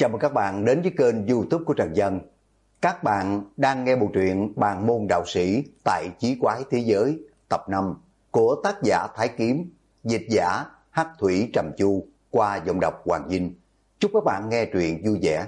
Chào mừng các bạn đến với kênh YouTube của Trần Dân. Các bạn đang nghe bộ truyện Bàn môn đạo sĩ tại Chí Quái Thế Giới tập 5 của tác giả Thái Kiếm, dịch giả Hắc Thủy Trầm Chu qua giọng đọc Hoàng Vinh. Chúc các bạn nghe truyện vui vẻ.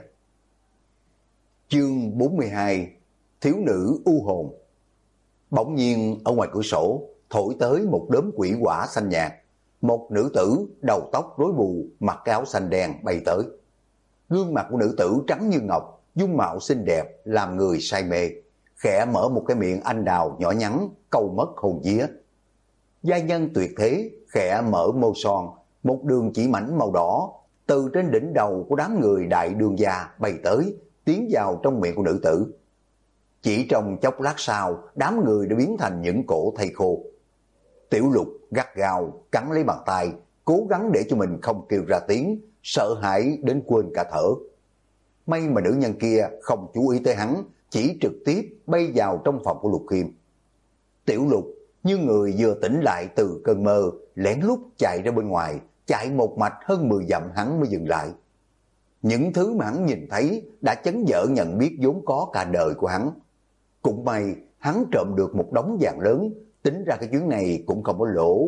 Chương 42: Thiếu nữ u hồn. Bỗng nhiên ở ngoài cửa sổ thổi tới một đốm quỷ hỏa xanh nhạt. Một nữ tử đầu tóc rối bù, mặc cái áo xanh đen bay tới. Gương mặt của nữ tử trắng như ngọc, dung mạo xinh đẹp làm người say mê, khẽ mở một cái miệng anh đào nhỏ nhắn câu mất hồn vía. Giai nhân tuyệt thế khẽ mở môi son, một đường chỉ mảnh màu đỏ từ trên đỉnh đầu của đám người đại đương gia bay tới, tiến vào trong miệng của nữ tử. Chỉ trong chốc lát sau, đám người đã biến thành những cổ thây khô. Tiểu Lục gắt gao cắn lấy bàn tay, cố gắng để cho mình không kêu ra tiếng, sợ hãi đến quên cả thở. May mà nữ nhân kia không chú ý tới hắn, chỉ trực tiếp bay vào trong phòng của Lục Khiêm. Tiểu Lục như người vừa tỉnh lại từ cơn mơ, lén lút chạy ra bên ngoài, chạy một mạch hơn 10 dặm hắn mới dừng lại. Những thứ mà hắn nhìn thấy đã chấn vỡ nhận biết vốn có cả đời của hắn. Cũng may hắn trộm được một đống vàng lớn, tính ra cái chuyến này cũng không có lỗ.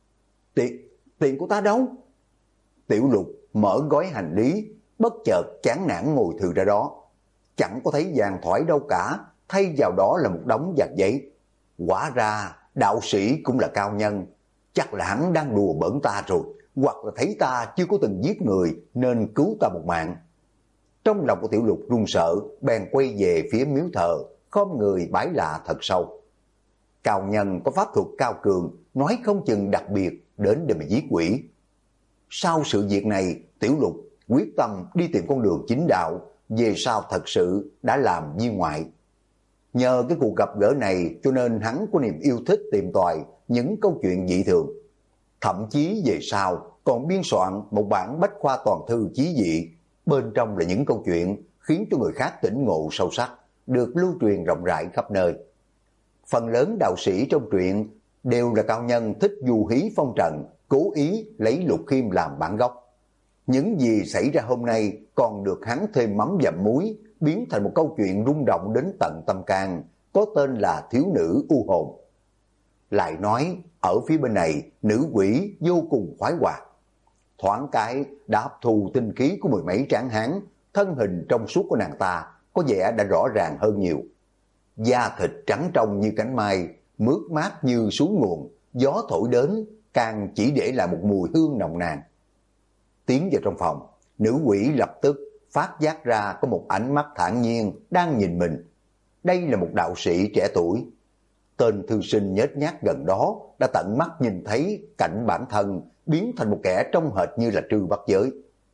Tiền của ta đâu? Tiểu Lục mở gói hành lý, bất chợt chán nản ngồi thừ ra đó. Chẳng có thấy vàng thoải đâu cả, thay vào đó là một đống vàng giấy. Quả ra đạo sĩ cũng là cao nhân, chắc là hắn đang đùa bỡn ta rồi, hoặc là thấy ta chưa có từng giết người nên cứu ta một mạng. Trong lòng của Tiểu Lục run sợ, bèn quay về phía miếu thờ, khom người bái lạ thật sâu. Cao nhân có pháp thuật cao cường, nói không chừng đặc biệt đến để mà giết quỷ. Sau sự việc này, Tiểu Lục quyết tâm đi tìm con đường chính đạo, về sau thật sự đã làm viên ngoại. Nhờ cái cuộc gặp gỡ này cho nên hắn có niềm yêu thích tìm tòi những câu chuyện dị thường. Thậm chí về sau còn biên soạn một bản bách khoa toàn thư chí dị, bên trong là những câu chuyện khiến cho người khác tỉnh ngộ sâu sắc, được lưu truyền rộng rãi khắp nơi. Phần lớn đạo sĩ trong truyện đều là cao nhân thích du hí phong trần, cố ý lấy Lục Khiêm làm bản gốc. Những gì xảy ra hôm nay còn được hắn thêm mắm dặm muối, biến thành một câu chuyện rung động đến tận tâm can, có tên là Thiếu nữ u hồn. Lại nói, ở phía bên này, nữ quỷ vô cùng khoái hoạt. Thoáng cái đã hấp thu tinh khí của mười mấy tráng hán, thân hình trong suốt của nàng ta có vẻ đã rõ ràng hơn nhiều. Da thịt trắng trong như cánh mai, mướt mát như suối nguồn, gió thổi đến càng chỉ để lại một mùi hương nồng nàn. Tiến vào trong phòng, nữ quỷ lập tức phát giác ra có một ánh mắt thản nhiên đang nhìn mình. Đây là một đạo sĩ trẻ tuổi. Tên thư sinh nhếch nhác gần đó đã tận mắt nhìn thấy cảnh bản thân biến thành một kẻ trông hệt như là Trư Bắc Giới.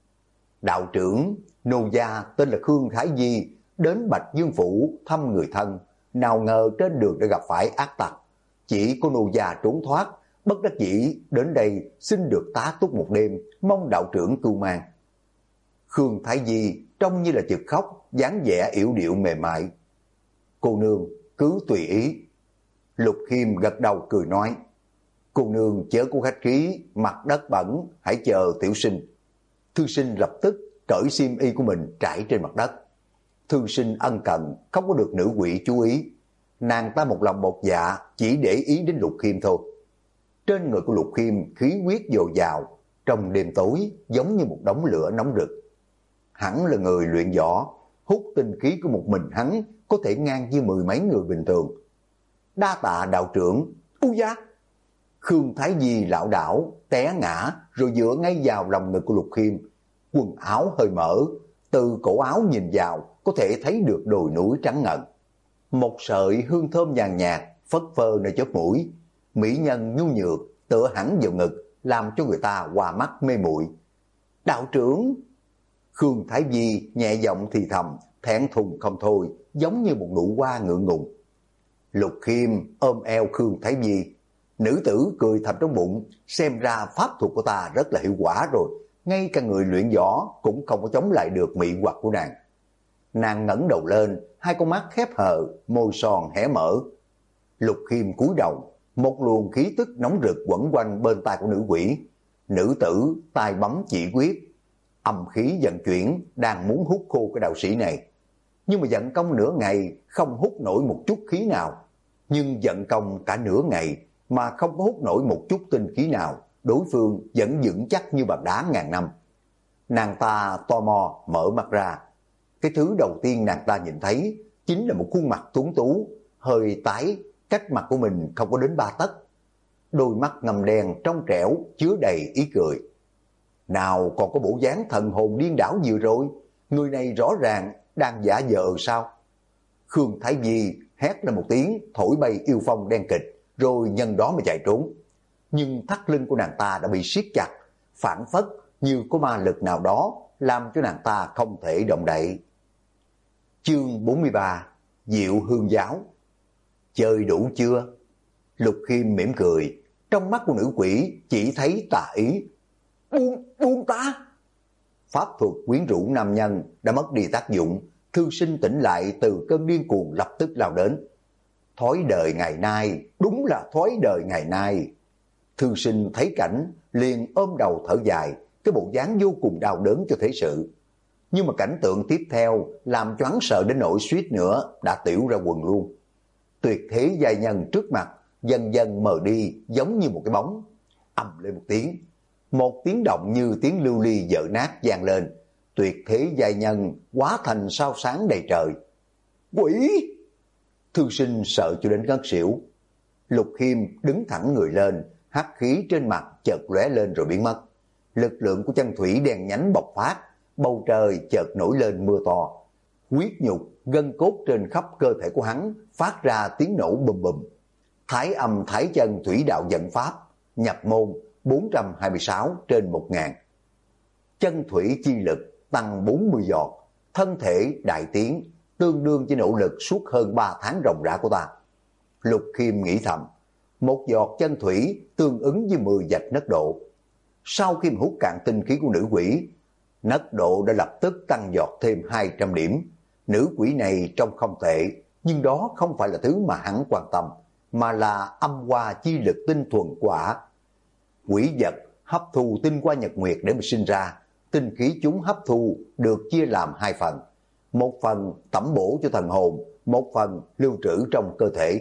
Đạo trưởng nô gia tên là Khương Thái Di đến Bạch Dương Phủ thăm người thân, nào ngờ trên đường đã gặp phải ác tặc. Chỉ có nô gia trốn thoát, bất đắc dĩ đến đây xin được tá túc một đêm, mong đạo trưởng cưu mang. Khương Thái Di trông như là chực khóc, dáng vẻ yểu điệu mềm mại. Cô nương cứ tùy ý. Lục Khiêm gật đầu cười nói, cô nương chớ có khách khí, mặt đất bẩn, hãy chờ tiểu sinh. Thư sinh lập tức cởi xiêm y của mình trải trên mặt đất. Thư sinh ân cần, không có được nữ quỷ chú ý. Nàng ta một lòng một dạ chỉ để ý đến Lục Khiêm thôi. Trên người của Lục Khiêm khí huyết dồi dào, trong đêm tối giống như một đống lửa nóng rực. Hắn là người luyện võ, hút tinh khí của một mình hắn có thể ngang như mười mấy người bình thường. Đa tạ đạo trưởng. U gia. Khương Thái Di lảo đảo té ngã rồi dựa ngay vào lòng ngực của Lục Khiêm. Quần áo hơi mở, từ cổ áo nhìn vào có thể thấy được đồi núi trắng ngần. Một sợi hương thơm nhàn nhạt phất phơ nơi chóp mũi, mỹ nhân nhu nhược tựa hẳn vào ngực, làm cho người ta hoa mắt mê muội. Đạo trưởng. Khương Thái Di nhẹ giọng thì thầm, thẹn thùng không thôi, giống như một nụ hoa ngượng ngùng. Lục Khiêm ôm eo Khương Thái Di, nữ tử cười thầm trong bụng, xem ra pháp thuật của ta rất là hiệu quả rồi, ngay cả người luyện võ cũng không có chống lại được mị hoặc của nàng. Nàng ngẩng đầu lên, hai con mắt khép hờ, môi son hé mở. Lục Khiêm cúi đầu, một luồng khí tức nóng rực quẩn quanh bên tai của nữ quỷ. Nữ tử tay bấm chỉ quyết, Âm khí vận chuyển đang muốn hút khô cái đạo sĩ này. Nhưng mà vận công nửa ngày không hút nổi một chút khí nào. Nhưng vận công cả nửa ngày mà không có hút nổi một chút tinh khí nào, đối phương vẫn vững chắc như bằng đá ngàn năm. Nàng ta tò mò mở mắt ra. Cái thứ đầu tiên nàng ta nhìn thấy chính là một khuôn mặt tuấn tú, hơi tái, cách mặt của mình không có đến 3 tấc. Đôi mắt ngầm đen trong trẻo chứa đầy ý cười. Nào còn có bộ dáng thần hồn điên đảo vừa rồi, người này rõ ràng đang giả vờ sao? Khương Thái Vi hét lên một tiếng, thổi bay yêu phong đen kịch, rồi nhân đó mà chạy trốn. Nhưng thắt lưng của nàng ta đã bị siết chặt, phản phất như có ma lực nào đó làm cho nàng ta không thể động đậy. Chương 43: Diệu Hương Giáo. Chơi đủ chưa? Lục Khiêm mỉm cười, trong mắt của nữ quỷ chỉ thấy tà ý. Buông ta! Pháp thuật quyến rũ nam nhân đã mất đi tác dụng, thư sinh tỉnh lại từ cơn điên cuồng lập tức lao đến. Thói đời ngày nay, đúng là thói đời ngày nay. Thư sinh thấy cảnh liền ôm đầu thở dài, cái bộ dáng vô cùng đau đớn cho thế sự. Nhưng mà cảnh tượng tiếp theo làm choáng sợ đến nỗi suýt nữa đã tiểu ra quần luôn. Tuyệt thế giai nhân trước mặt dần dần mờ đi giống như một cái bóng. Ầm lên một tiếng động như tiếng lưu ly vỡ nát vang lên. Tuyệt thế giai nhân hóa thành sao sáng đầy trời. Quỷ! Thư sinh sợ cho đến ngất xỉu. Lục Khiêm đứng thẳng người lên, hắc khí trên mặt chợt lóe lên rồi biến mất. Lực lượng của chân thủy đen nhánh bộc phát, bầu trời chợt nổi lên mưa to. Huyết nhục, gân cốt trên khắp cơ thể của hắn phát ra tiếng nổ bùm bùm. Thái âm thái chân thủy đạo dẫn pháp, nhập môn 426 trên 1000. Chân thủy chi lực tăng 40 giọt, thân thể đại tiến, tương đương với nỗ lực suốt hơn 3 tháng ròng rã của ta. Lục Khiêm nghĩ thầm, một giọt chân thủy tương ứng với 10 vạch nất độ. Sau khi hút cạn tinh khí của nữ quỷ, nất độ đã lập tức tăng giọt thêm 200 điểm. Nữ quỷ này trông không tệ, nhưng đó không phải là thứ mà hắn quan tâm, mà là âm hoa chi lực tinh thuần quả. Quỷ vật hấp thu tinh hoa nhật nguyệt để mà sinh ra, tinh khí chúng hấp thu được chia làm 2 phần. Một phần tẩm bổ cho thần hồn, một phần lưu trữ trong cơ thể.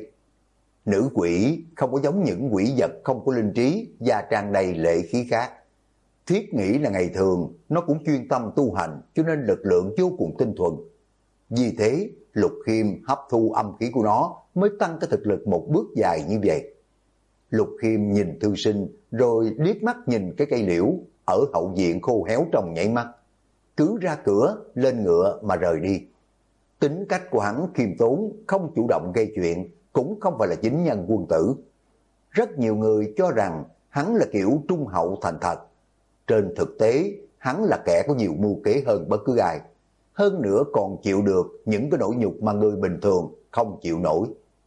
Nữ quỷ không có giống những quỷ vật không có linh trí và tràn đầy lệ khí khác. Thiết nghĩ là ngày thường nó cũng chuyên tâm tu hành, cho nên lực lượng vô cùng tinh thuần. Vì thế Lục Khiêm hấp thu âm khí của nó mới tăng cái thực lực một bước dài như vậy. Lục Khiêm nhìn thư sinh rồi liếc mắt nhìn cái cây liễu ở hậu viện khô héo trong nhảy mắt. Cứ ra cửa lên ngựa mà rời đi. Tính cách của hắn khiêm tốn, không chủ động gây chuyện, cũng không phải là chính nhân quân tử. Rất nhiều người cho rằng hắn là kiểu trung hậu thành thật. Trên thực tế, hắn là kẻ có nhiều mưu kế hơn bất cứ ai. Hơn nữa còn chịu được những cái nỗi nhục mà người bình thường không chịu nổi.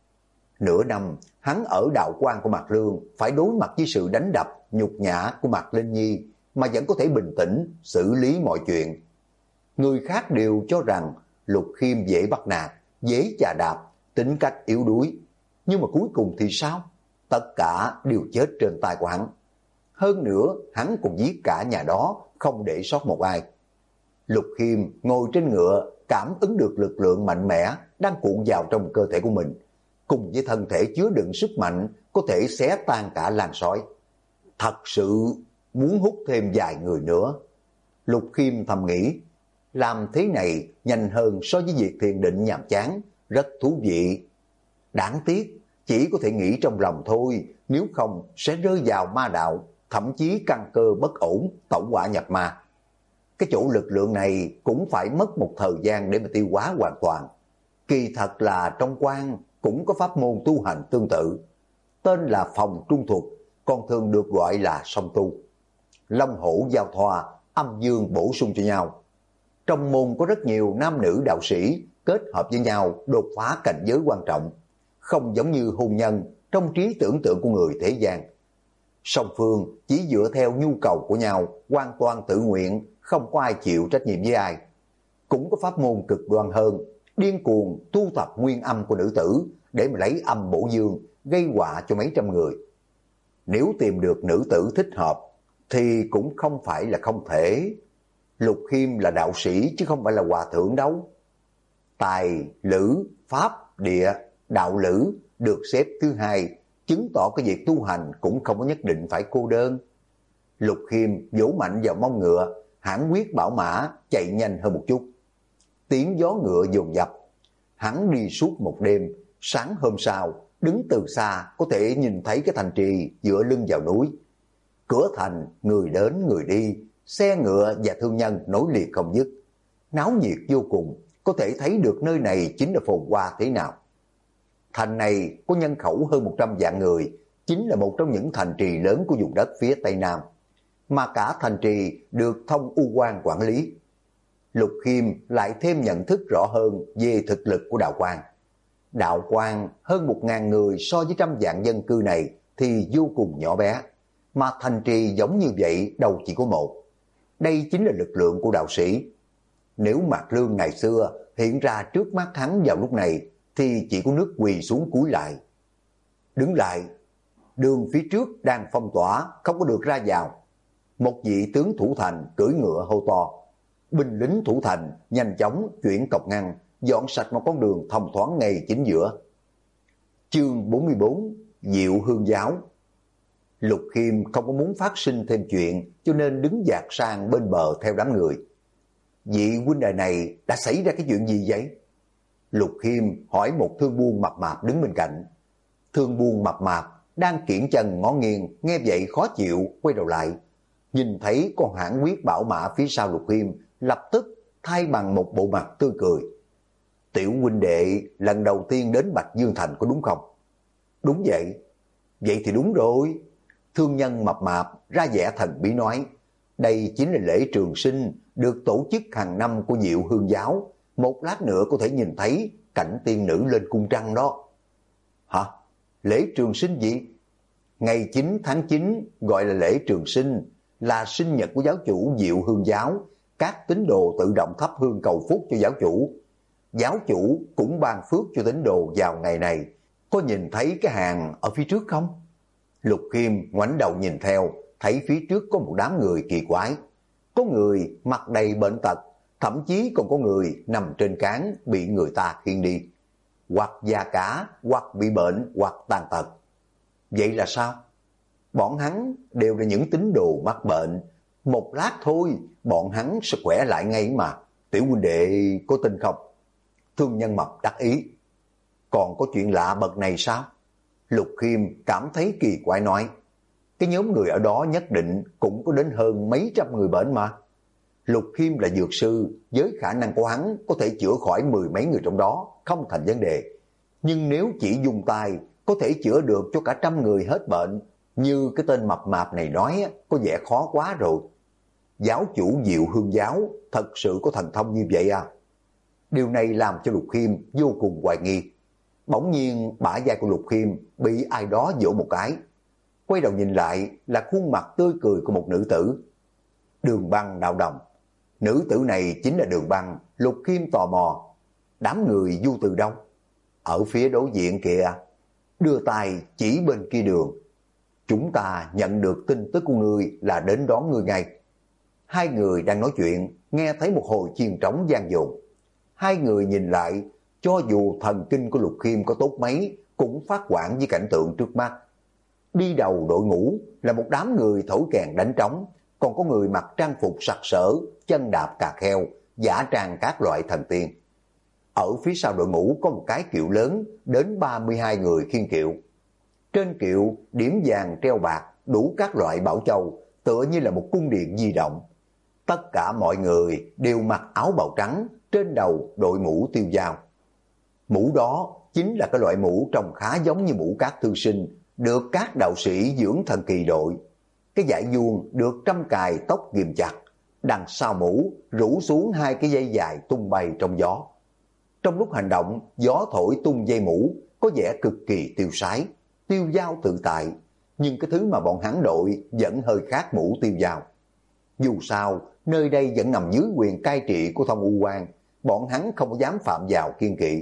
Nửa năm, hắn ở đạo quan của Mạc Lương phải đối mặt với sự đánh đập, nhục nhã của Mạc Linh Nhi mà vẫn có thể bình tĩnh xử lý mọi chuyện. Người khác đều cho rằng Lục Khiêm dễ bắt nạt, dễ chà đạp, tính cách yếu đuối. Nhưng mà cuối cùng thì sao? Tất cả đều chết trên tay của hắn. Hơn nữa, hắn còn giết cả nhà đó, không để sót một ai. Lục Khiêm ngồi trên ngựa, cảm ứng được lực lượng mạnh mẽ đang cuộn vào trong cơ thể của mình, cùng với thân thể chứa đựng sức mạnh có thể xé tan cả làn sói. Thật sự muốn hút thêm vài người nữa. Lục Khiêm thầm nghĩ, làm thế này nhanh hơn so với việc thiền định nhàm chán, rất thú vị. Đáng tiếc, chỉ có thể nghĩ trong lòng thôi, nếu không sẽ rơi vào ma đạo, thậm chí căn cơ bất ổn, tẩu hỏa nhập ma. Cái chỗ lực lượng này cũng phải mất một thời gian để mà tiêu hóa hoàn toàn. Kỳ thật là trong quan cũng có pháp môn tu hành tương tự, tên là phòng trung thuật, còn thường được gọi là song tu. Long hổ giao thoa, âm dương bổ sung cho nhau. Trong môn có rất nhiều nam nữ đạo sĩ kết hợp với nhau đột phá cảnh giới quan trọng, không giống như hôn nhân trong trí tưởng tượng của người thế gian. Song phương chỉ dựa theo nhu cầu của nhau, hoàn toàn tự nguyện, không có ai chịu trách nhiệm với ai. Cũng có pháp môn cực đoan hơn, điên cuồng tu tập nguyên âm của nữ tử để mà lấy âm bổ dương, gây họa cho mấy trăm người. Nếu tìm được nữ tử thích hợp thì cũng không phải là không thể. Lục Khiêm là đạo sĩ chứ không phải là hòa thượng đâu. Tài, lữ, pháp, địa, đạo lữ được xếp thứ hai, chứng tỏ cái việc tu hành cũng không có nhất định phải cô đơn. Lục Khiêm vỗ mạnh vào mông ngựa, hãn quyết bảo mã chạy nhanh hơn một chút. Tiếng gió ngựa dồn dập, hắn đi suốt một đêm, sáng hôm sau, đứng từ xa có thể nhìn thấy cái thành trì dựa lưng vào núi. Cửa thành, người đến người đi, xe ngựa và thương nhân nối liền không dứt. Náo nhiệt vô cùng, có thể thấy được nơi này chính là phồn hoa thế nào. Thành này có nhân khẩu hơn 100 vạn người, chính là một trong những thành trì lớn của vùng đất phía Tây Nam. Mà cả thành trì được Thông U Quan quản lý. Lục Khiêm lại thêm nhận thức rõ hơn về thực lực của đạo quan. Đạo quan hơn 1.000 người so với 100 vạn dân cư này thì vô cùng nhỏ bé. Mà thành trì giống như vậy đâu chỉ có một. Đây chính là lực lượng của đạo sĩ. Nếu Mạc Lương ngày xưa hiện ra trước mắt hắn vào lúc này thì chỉ có nước quỳ xuống cúi lại. Đứng lại, đường phía trước đang phong tỏa, không có được ra vào. Một vị tướng thủ thành cưỡi ngựa hô to. Binh lính thủ thành nhanh chóng chuyển cọc ngăn, dọn sạch một con đường thông thoáng ngay chính giữa. Chương 44: Diệu Hương Giáo. Lục Khiêm không có muốn phát sinh thêm chuyện, cho nên đứng dạt sang bên bờ theo đám người. Vị huynh đài này đã xảy ra cái chuyện gì vậy? Lục Khiêm hỏi một thương buôn mập mạp đứng bên cạnh. Thương buôn mập mạp đang kiễng chân ngó nghiêng, nghe vậy khó chịu, quay đầu lại. Nhìn thấy con hãn quyết bảo mã phía sau Lục Khiêm, lập tức thay bằng một bộ mặt tươi cười. Tiểu huynh đệ lần đầu tiên đến Bạch Dương Thành có đúng không? Đúng vậy. Vậy thì đúng rồi. Thương nhân mập mạp ra vẻ thần bí nói. Đây chính là lễ trường sinh được tổ chức hàng năm của Diệu Hương Giáo. Một lát nữa có thể nhìn thấy cảnh tiên nữ lên cung trăng đó. Hả? Lễ trường sinh gì? Ngày 9 tháng 9 gọi là lễ trường sinh, là sinh nhật của giáo chủ Diệu Hương Giáo. Các tín đồ tự động thắp hương cầu phúc cho giáo chủ. Giáo chủ cũng ban phước cho tín đồ vào ngày này. Có nhìn thấy cái hàng ở phía trước không? Lục Khiêm ngoảnh đầu nhìn theo, thấy phía trước có một đám người kỳ quái. Có người mặt đầy bệnh tật, thậm chí còn có người nằm trên cáng bị người ta khiêng đi. Hoặc già cả, hoặc bị bệnh, hoặc tàn tật. Vậy là sao? Bọn hắn đều là những tín đồ mắc bệnh. Một lát thôi, bọn hắn sẽ khỏe lại ngay mà. Tiểu huynh đệ có tin không? Thương nhân mập đắc ý. Còn có chuyện lạ bậc này sao? Lục Khiêm cảm thấy kỳ quái nói. Cái nhóm người ở đó nhất định cũng có đến hơn mấy trăm người bệnh mà. Lục Khiêm là dược sư, với khả năng của hắn có thể chữa khỏi 10 mấy người trong đó, không thành vấn đề. Nhưng nếu chỉ dùng tay, có thể chữa được cho cả 100 người hết bệnh, như cái tên mập mạp này nói, có vẻ khó quá rồi. Giáo chủ Diệu Hương Giáo thật sự có thần thông như vậy à? Điều này làm cho Lục Khiêm vô cùng hoài nghi. Bỗng nhiên bả vai của Lục Khiêm bị ai đó vỗ một cái. Quay đầu nhìn lại là khuôn mặt tươi cười của một nữ tử. Đường Băng Đạo Đồng. Nữ tử này chính là Đường Băng. Lục Khiêm tò mò. Đám người du từ đâu? Ở phía đối diện kìa. Đưa tay chỉ bên kia đường. Chúng ta nhận được tin tức của ngươi là đến đón ngươi ngay. Hai người đang nói chuyện, nghe thấy một hồi chiên trống vang dội. Hai người nhìn lại, cho dù thần kinh của Lục Khiêm có tốt mấy, cũng phát hoảng với cảnh tượng trước mắt. Đi đầu đội ngũ là một đám người thổi kèn đánh trống, còn có người mặc trang phục sặc sỡ, chân đạp cà kheo, giả trang các loại thần tiên. Ở phía sau đội ngũ có một cái kiệu lớn, đến 32 người khiêng kiệu. Trên kiệu điểm vàng treo bạc, đủ các loại bảo châu, tựa như là một cung điện di động. Tất cả mọi người đều mặc áo bào trắng, trên đầu đội mũ tiêu dao. Mũ đó chính là cái loại mũ trông khá giống như mũ các thư sinh, được các đạo sĩ dưỡng thần kỳ đội. Cái dải vuông được trăm cài tóc ghim chặt, đằng sau mũ rủ xuống hai cái dây dài tung bay trong gió. Trong lúc hành động, gió thổi tung dây mũ, có vẻ cực kỳ tiêu sái, tiêu dao tự tại, nhưng cái thứ mà bọn hắn đội vẫn hơi khác mũ tiêu dao. Dù sao, nơi đây vẫn nằm dưới quyền cai trị của Thông U Quan, bọn hắn không dám phạm vào kiên kỵ.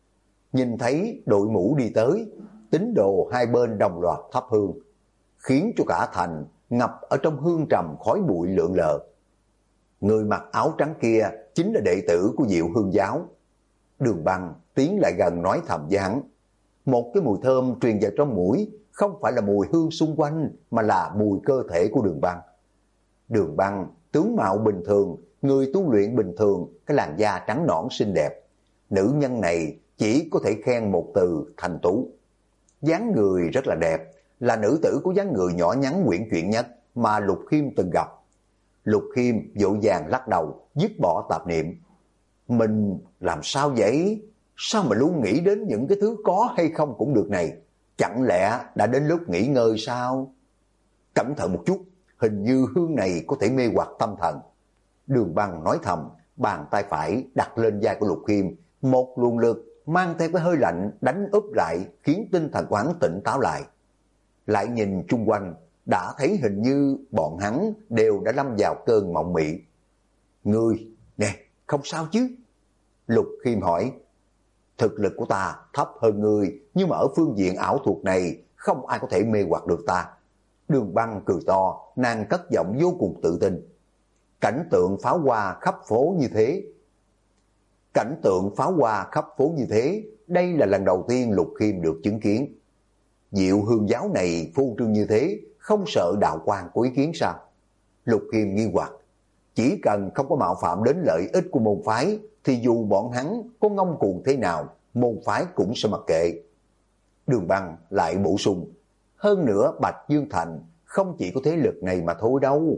Nhìn thấy đội mũ đi tới, tín đồ hai bên đồng loạt thắp hương, khiến cho cả thành ngập ở trong hương trầm khói bụi lượn lờ. Người mặc áo trắng kia chính là đệ tử của Diệu Hương giáo. Đường Băng tiến lại gần nói thầm với hắn. Một cái mùi thơm truyền vào trong mũi, không phải là mùi hương xung quanh mà là mùi cơ thể của Đường Băng. Đường Băng tướng mạo bình thường, người tu luyện bình thường, cái làn da trắng nõn xinh đẹp. Nữ nhân này chỉ có thể khen một từ: thanh tú. Dáng người rất là đẹp, là nữ tử có dáng người nhỏ nhắn uyển chuyển nhất mà Lục Khiêm từng gặp. Lục Khiêm vội vàng lắc đầu, dứt bỏ tạp niệm. Mình làm sao vậy? Sao mà luôn nghĩ đến những cái thứ có hay không cũng được này? Chẳng lẽ đã đến lúc nghỉ ngơi sao? Cẩn thận một chút, hình như hương này có thể mê hoặc tâm thần. Đường Băng nói thầm, bàn tay phải đặt lên vai của Lục Khiêm, một luồng lực mang theo cái hơi lạnh đánh úp lại, khiến tinh thần của hắn tỉnh táo lại. Lại nhìn chung quanh, đã thấy hình như bọn hắn đều đã lâm vào cơn mộng mị. Ngươi, nè, không sao chứ? Lục Khiêm hỏi. Thực lực của ta thấp hơn ngươi, nhưng mà ở phương diện ảo thuật này không ai có thể mê hoặc được ta. Đường Băng cười to, nàng cất giọng vô cùng tự tin. Cảnh tượng pháo hoa khắp phố như thế. Cảnh tượng pháo hoa khắp phố như thế, đây là lần đầu tiên Lục Khiêm được chứng kiến. Diệu Hương giáo này phô trương như thế, không sợ đạo quan có ý kiến sao? Lục Khiêm nghi hoặc. Chỉ cần không có mạo phạm đến lợi ích của môn phái, thì dù bọn hắn có ngông cuồng thế nào, môn phái cũng sẽ mặc kệ. Đường Băng lại bổ sung. Hơn nữa Bạch Dương Thành không chỉ có thế lực này mà thôi đâu.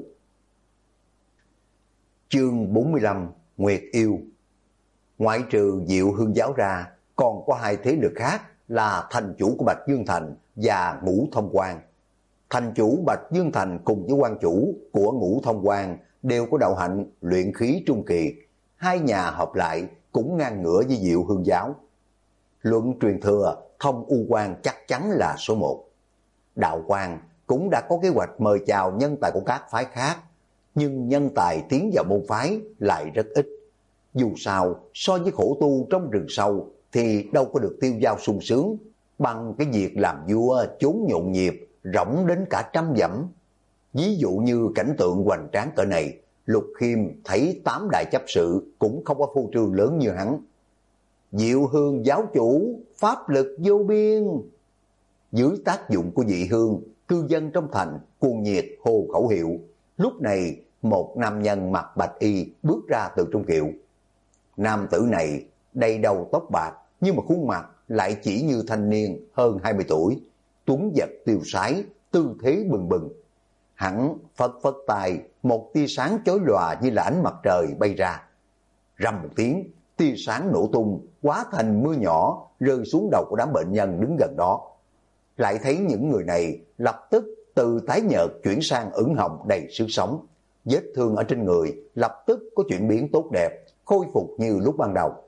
Chương 45 Nguyệt Yêu. Ngoại trừ Diệu Hương giáo ra, còn có hai thế lực khác là thành chủ của Bạch Dương Thành và Ngũ Thông Quan. Thành chủ Bạch Dương Thành cùng với quan chủ của Ngũ Thông Quan đều có đạo hạnh luyện khí trung kỳ. Hai nhà hợp lại cũng ngang ngửa với Diệu Hương giáo. Luận truyền thừa, Thông U Quan chắc chắn là số 1. Đạo Quan cũng đã có kế hoạch mời chào nhân tài của các phái khác, nhưng nhân tài tiến vào môn phái lại rất ít. Dù sao, so với khổ tu trong rừng sâu thì đâu có được tiêu dao sung sướng bằng cái việc làm vua chốn nhộn nhịp, rỗng đến cả 100 dặm. Ví dụ như cảnh tượng hoành tráng cỡ này, Lục Khiêm thấy 8 đại chấp sự cũng không có phô trương lớn như hắn. Diệu Hương giáo chủ, pháp lực vô biên. Dưới tác dụng của dị hương, cư dân trong thành cuồng nhiệt hô khẩu hiệu. Lúc này, một nam nhân mặc bạch y bước ra từ trong kiệu. Nam tử này đầy đầu tóc bạc, nhưng mà khuôn mặt lại chỉ như thanh niên hơn 20 tuổi, tuấn giật tiêu sái, tư thế bừng bừng. Hắn phất phất tay, một tia sáng chói lòa như là ánh mặt trời bay ra. Rầm một tiếng, tia sáng nổ tung, hóa thành mưa nhỏ rơi xuống đầu của đám bệnh nhân đứng gần đó. Lại thấy những người này lập tức từ tái nhợt chuyển sang ửng hồng đầy sức sống. Vết thương ở trên người lập tức có chuyển biến tốt đẹp, khôi phục như lúc ban đầu.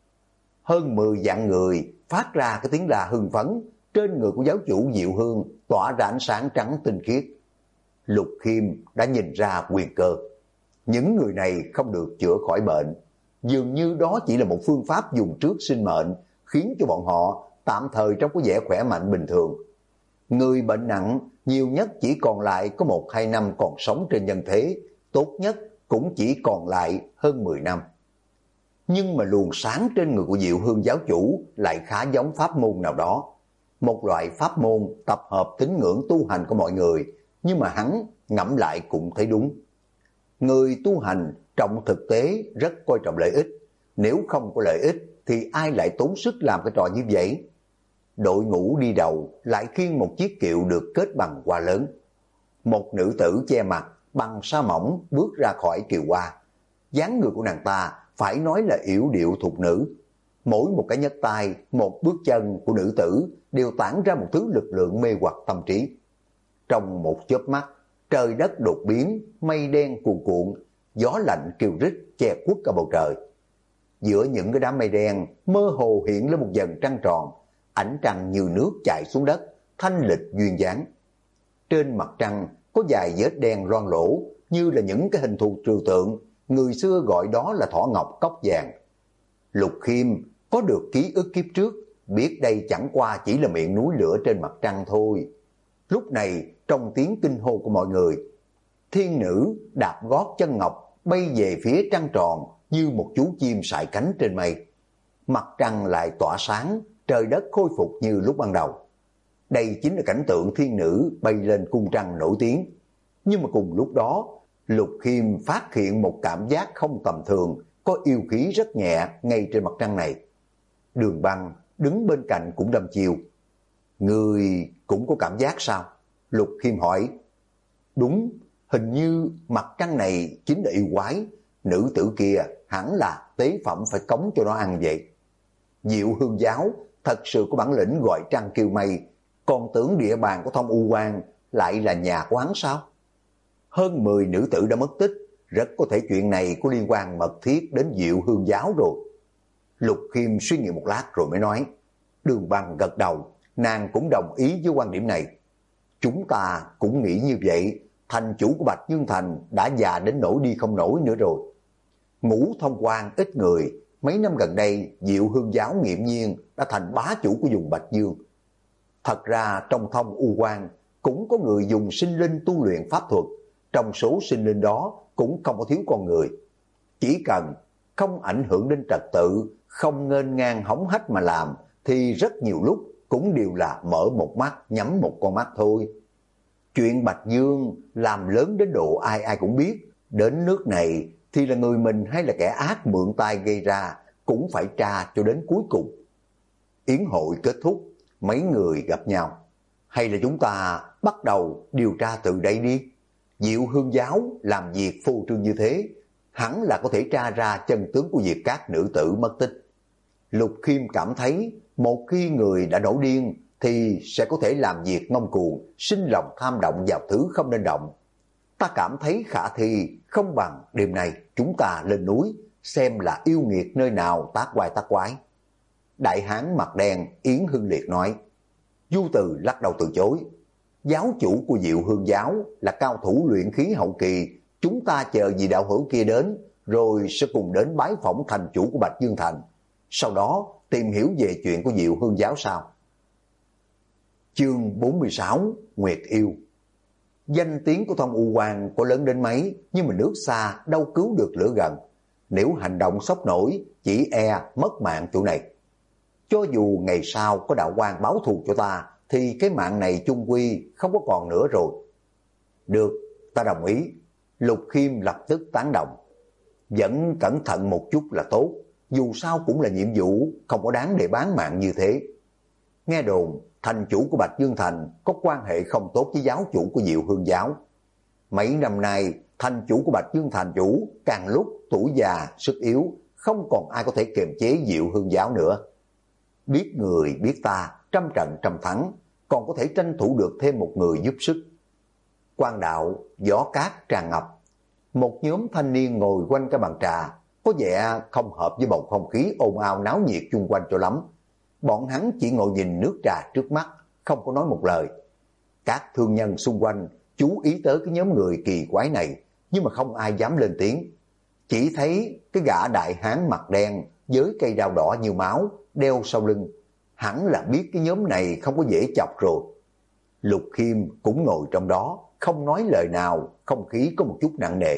Hơn 10 vạn người phát ra cái tiếng la hưng phấn, trên người của giáo chủ Diệu Hương tỏa ra ánh sáng trắng tinh khiết. Lục Khiêm đã nhìn ra quyền cơ. Những người này không được chữa khỏi bệnh, dường như đó chỉ là một phương pháp dùng trước sinh mệnh, khiến cho bọn họ tạm thời trong có vẻ khỏe mạnh bình thường. Người bệnh nặng nhiều nhất chỉ còn lại có 1-2 năm còn sống trên nhân thế, tốt nhất cũng chỉ còn lại hơn 10 năm. Nhưng mà luồng sáng trên người của Diệu Hương giáo chủ lại khá giống pháp môn nào đó. Một loại pháp môn tập hợp tín ngưỡng tu hành của mọi người, nhưng mà hắn ngẫm lại cũng thấy đúng. Người tu hành trọng thực tế rất coi trọng lợi ích. Nếu không có lợi ích thì ai lại tốn sức làm cái trò như vậy? Đội ngũ đi đầu lại khiêng một chiếc kiệu được kết bằng hoa lớn. Một nữ tử che mặt bằng sa mỏng bước ra khỏi kiệu hoa. Dáng người của nàng ta phải nói là yểu điệu thục nữ. Mỗi một cái nhấc tay, một bước chân của nữ tử đều tản ra một thứ lực lượng mê hoặc tâm trí. Trong một chớp mắt, trời đất đột biến, mây đen cuồn cuộn, gió lạnh kêu rít che khuất cả bầu trời. Giữa những cái đám mây đen mơ hồ hiện lên một vầng trăng tròn, ánh trăng như nước chảy xuống đất, thanh lịch duyên dáng. Trên mặt trăng có vài vết đen loang lỗ như là những cái hình thù trừu tượng, người xưa gọi đó là thỏ ngọc cốc vàng. Lục Khiêm có được ký ức kiếp trước, biết đây chẳng qua chỉ là miệng núi lửa trên mặt trăng thôi. Lúc này trong tiếng kinh hô của mọi người, thiên nữ đạp gót chân ngọc bay về phía trăng tròn như một chú chim sải cánh trên mây. Mặt trăng lại tỏa sáng, trời đất khôi phục như lúc ban đầu. Đây chính là cảnh tượng thiên nữ bay lên cung trăng nổi tiếng. Nhưng mà cùng lúc đó, Lục Khiêm phát hiện một cảm giác không tầm thường, có yêu khí rất nhẹ ngay trên mặt trăng này. Đường Băng đứng bên cạnh cũng đăm chiêu. Người cũng có cảm giác sao? Lục Khiêm hỏi. Đúng, hình như mặt trăng này chính là yêu quái, nữ tử kia hẳn là tế phẩm phải cống cho nó ăn vậy. Diệu Hương Giáo thật sự có bản lĩnh gọi trăng kêu mây, còn tưởng địa bàn của Thông U Quan lại là nhà quán sao? Hơn 10 nữ tử đã mất tích, rất có thể chuyện này có liên quan mật thiết đến Diệu Hương Giáo rồi. Lục Khiêm suy nghĩ một lát rồi mới nói. Đường Băng gật đầu, nàng cũng đồng ý với quan điểm này. Chúng ta cũng nghĩ như vậy, thành chủ của Bạch Dương Thành đã già đến nỗi đi không nổi nữa rồi. Ngũ Thông Quan ít người, mấy năm gần đây Diệu Hương Giáo nghiễm nhiên đã thành bá chủ của vùng Bạch Dương. Thật ra trong Thông U Quan cũng có người dùng sinh linh tu luyện pháp thuật, trong số sinh linh đó cũng không có thiếu con người. Chỉ cần không ảnh hưởng đến trật tự, không nghênh ngang hống hách mà làm, thì rất nhiều lúc cũng đều là mở một mắt nhắm một con mắt thôi. Chuyện Bạch Dương làm lớn đến độ ai ai cũng biết, đến nước này thì là người mình hay là kẻ ác mượn tay gây ra cũng phải tra cho đến cuối cùng. Yến hội kết thúc, mấy người gặp nhau. Hay là chúng ta bắt đầu điều tra từ đây đi. Diệu Hương Giáo làm việc phô trương như thế, hẳn là có thể tra ra chân tướng của việc các nữ tử mất tích. Lục Khiêm cảm thấy một khi người đã nổi điên thì sẽ có thể làm việc ngông cuồng, sinh lòng tham động vào thứ không nên động. Ta cảm thấy khả thi không bằng đêm nay chúng ta lên núi xem là yêu nghiệt nơi nào tác quái tác quái. Đại hán mặt đen Yến Hưng Liệt nói. Du Từ lắc đầu từ chối. Giáo chủ của Diệu Hương Giáo là cao thủ luyện khí hậu kỳ, chúng ta chờ vị đạo hữu kia đến rồi sẽ cùng đến bái phỏng thành chủ của Bạch Dương Thành, sau đó tìm hiểu về chuyện của Diệu Hương Giáo sau. Chương 46 Nguyệt Yêu. Danh tiếng của Thông U Quan có lớn đến mấy, nhưng mà nước xa đâu cứu được lửa gần. Nếu hành động sốc nổi, chỉ mất mạng chỗ này. Cho dù ngày sau có đạo quan báo thù cho ta, thì cái mạng này chung quy không có còn nữa rồi. Được, ta đồng ý. Lục Khiêm lập tức tán đồng. Vẫn cẩn thận một chút là tốt, dù sao cũng là nhiệm vụ, không có đáng để bán mạng như thế. Nghe đồn, thành chủ của Bạch Dương Thành có quan hệ không tốt với giáo chủ của Diệu Hương Giáo. Mấy năm nay, thành chủ của Bạch Dương Thành chủ càng lúc tuổi già, sức yếu, không còn ai có thể kiềm chế Diệu Hương Giáo nữa. Biết người biết ta, trăm trận trăm thắng, còn có thể tranh thủ được thêm một người giúp sức. Quan đạo, gió cát tràn ngập. Một nhóm thanh niên ngồi quanh cái bàn trà, có vẻ không hợp với bầu không khí ồn ào náo nhiệt chung quanh cho lắm. Bọn hắn chỉ ngồi nhìn nước trà trước mắt, không có nói một lời. Các thương nhân xung quanh chú ý tới cái nhóm người kỳ quái này, nhưng mà không ai dám lên tiếng. Chỉ thấy cái gã đại hán mặt đen với cây đao đỏ như máu đeo sau lưng, hẳn là biết cái nhóm này không có dễ chọc rồi. Lục Khiêm cũng ngồi trong đó, không nói lời nào, không khí có một chút nặng nề.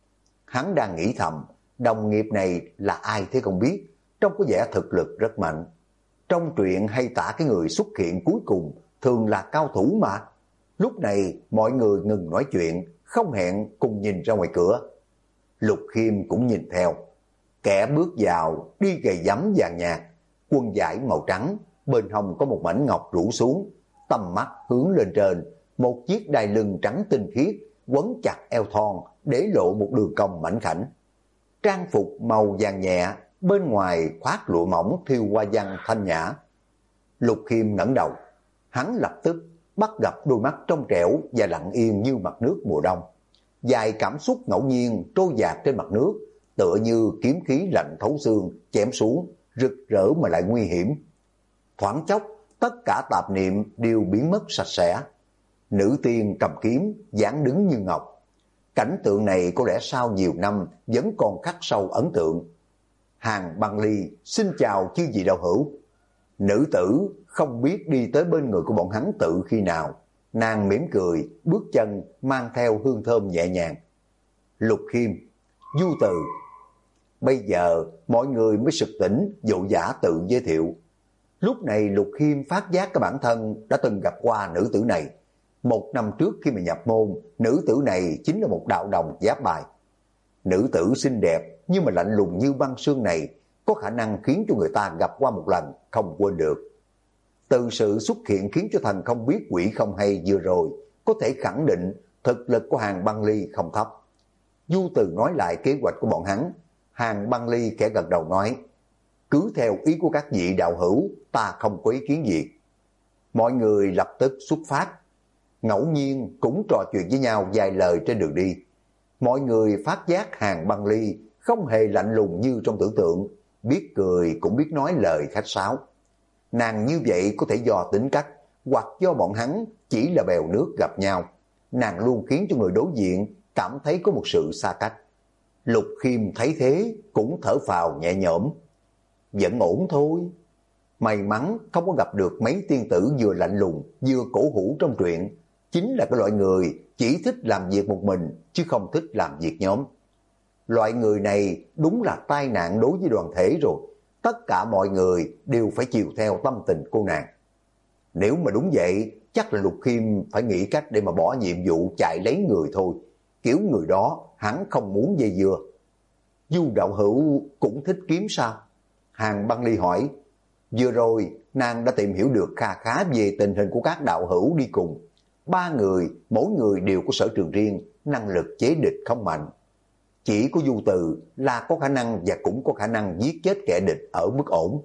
Hắn đang nghĩ thầm, đồng nghiệp này là ai thế không biết, trông có vẻ thực lực rất mạnh. Trong truyện hay tả cái người xuất hiện cuối cùng thường là cao thủ mà. Lúc này mọi người ngừng nói chuyện, không hẹn cùng nhìn ra ngoài cửa. Lục Khiêm cũng nhìn theo. Kẻ bước vào đi giày giấm vàng nhạt, quần vải màu trắng, bên hông có một mảnh ngọc rủ xuống, tầm mắt hướng lên trên, một chiếc đai lưng trắng tinh khiết quấn chặt eo thon để lộ một đường cong mảnh khảnh. Trang phục màu vàng nhẹ, bên ngoài khoác lụa mỏng thêu hoa văn thanh nhã. Lục Khiêm ngẩng đầu, hắn lập tức bắt gặp đôi mắt trong trẻo và lặng yên như mặt nước mùa đông. Dài cảm xúc ngẫu nhiên trôi dạt trên mặt nước, tựa như kiếm khí lạnh thấu xương chém xuống, rực rỡ mà lại nguy hiểm. Thoáng chốc, tất cả tạp niệm đều biến mất sạch sẽ. Nữ tiên cầm kiếm, dáng đứng như ngọc. Cảnh tượng này có lẽ sau nhiều năm vẫn còn khắc sâu ấn tượng. Hàng Băng Ly xin chào chư vị đạo hữu. Nữ tử không biết đi tới bên người của bọn hắn tự khi nào. Nàng mỉm cười, bước chân mang theo hương thơm nhẹ nhàng. Lục Khiêm, Du Từ. Bây giờ mọi người mới sực tỉnh, vội vã tự giới thiệu. Lúc này Lục Khiêm phát giác cái bản thân đã từng gặp qua nữ tử này. 1 năm trước khi mà nhập môn, nữ tử này chính là một đạo đồng Giáp Bài. Nữ tử xinh đẹp nhưng mà lạnh lùng như băng sương này có khả năng khiến cho người ta gặp qua một lần không quên được. Từ sự xuất hiện khiến cho thần không biết quỷ không hay vừa rồi có thể khẳng định thực lực của Hàn Băng Ly không thấp. Du Từ nói lại kế hoạch của bọn hắn. Hàn Băng Ly khẽ gật đầu nói, cứ theo ý của các vị đạo hữu, ta không có ý kiến gì. Mọi người lập tức xuất phát. Ngẫu nhiên cũng trò chuyện với nhau vài lời trên đường đi. Mọi người phát giác Hàn Băng Ly không hề lạnh lùng như trong tưởng tượng, biết cười cũng biết nói lời khách sáo. Nàng như vậy có thể do tính cách, hoặc do bọn hắn chỉ là bèo nước gặp nhau. Nàng luôn khiến cho người đối diện cảm thấy có một sự xa cách. Lục Khiêm thấy thế cũng thở phào nhẹ nhõm. Vẫn ổn thôi. May mắn không có gặp được mấy tiên tử vừa lạnh lùng vừa cổ hủ trong truyện. Chính là cái loại người chỉ thích làm việc một mình chứ không thích làm việc nhóm. Loại người này đúng là tai nạn đối với đoàn thể rồi. Tất cả mọi người đều phải chiều theo tâm tình cô nàng. Nếu mà đúng vậy, chắc là Lục Khiêm phải nghĩ cách để mà bỏ nhiệm vụ chạy lấy người thôi. Kiểu người đó hắn không muốn dây dưa. Du đạo hữu cũng thích kiếm sao? Hàn Băng Ly hỏi. Vừa rồi nàng đã tìm hiểu được kha khá về tình hình của các đạo hữu đi cùng. 3 người, mỗi người đều có sở trường riêng, năng lực chế địch không mạnh. Chỉ có Du Từ là có khả năng và cũng có khả năng giết chết kẻ địch ở mức ổn.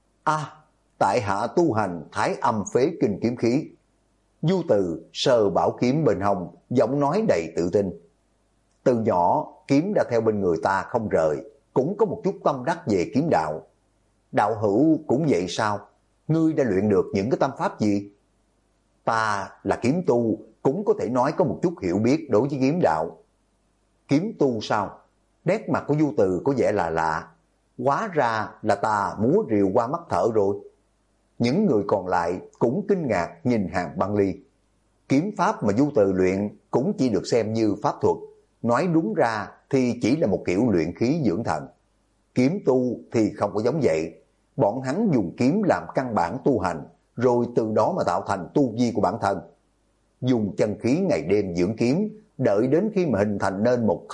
Tại hạ tu hành Thái Âm Phế Kinh kiếm khí. Du Từ sờ bảo kiếm bên hông, giọng nói đầy tự tin. Từ nhỏ kiếm đã theo bên người ta không rời, cũng có một chút tâm đắc về kiếm đạo. Đạo hữu cũng vậy sao? Ngươi đã luyện được những cái tâm pháp gì? Ta là kiếm tu, cũng có thể nói có một chút hiểu biết đối với kiếm đạo. Kiếm tu sao? Nét mặt của Du Từ có vẻ là lạ. Hóa ra là ta múa rìu qua mắt thở rồi. Những người còn lại cũng kinh ngạc nhìn Hàn Băng Ly. Kiếm pháp mà Du Từ luyện cũng chỉ được xem như pháp thuật. Nói đúng ra thì chỉ là một kiểu luyện khí dưỡng thần. Kiếm tu thì không có giống vậy. Bọn hắn dùng kiếm làm căn bản tu hành, rồi từ đó mà tạo thành tu vi của bản thân. Dùng chân khí ngày đêm dưỡng kiếm, đợi đến khi mà hình thành nên một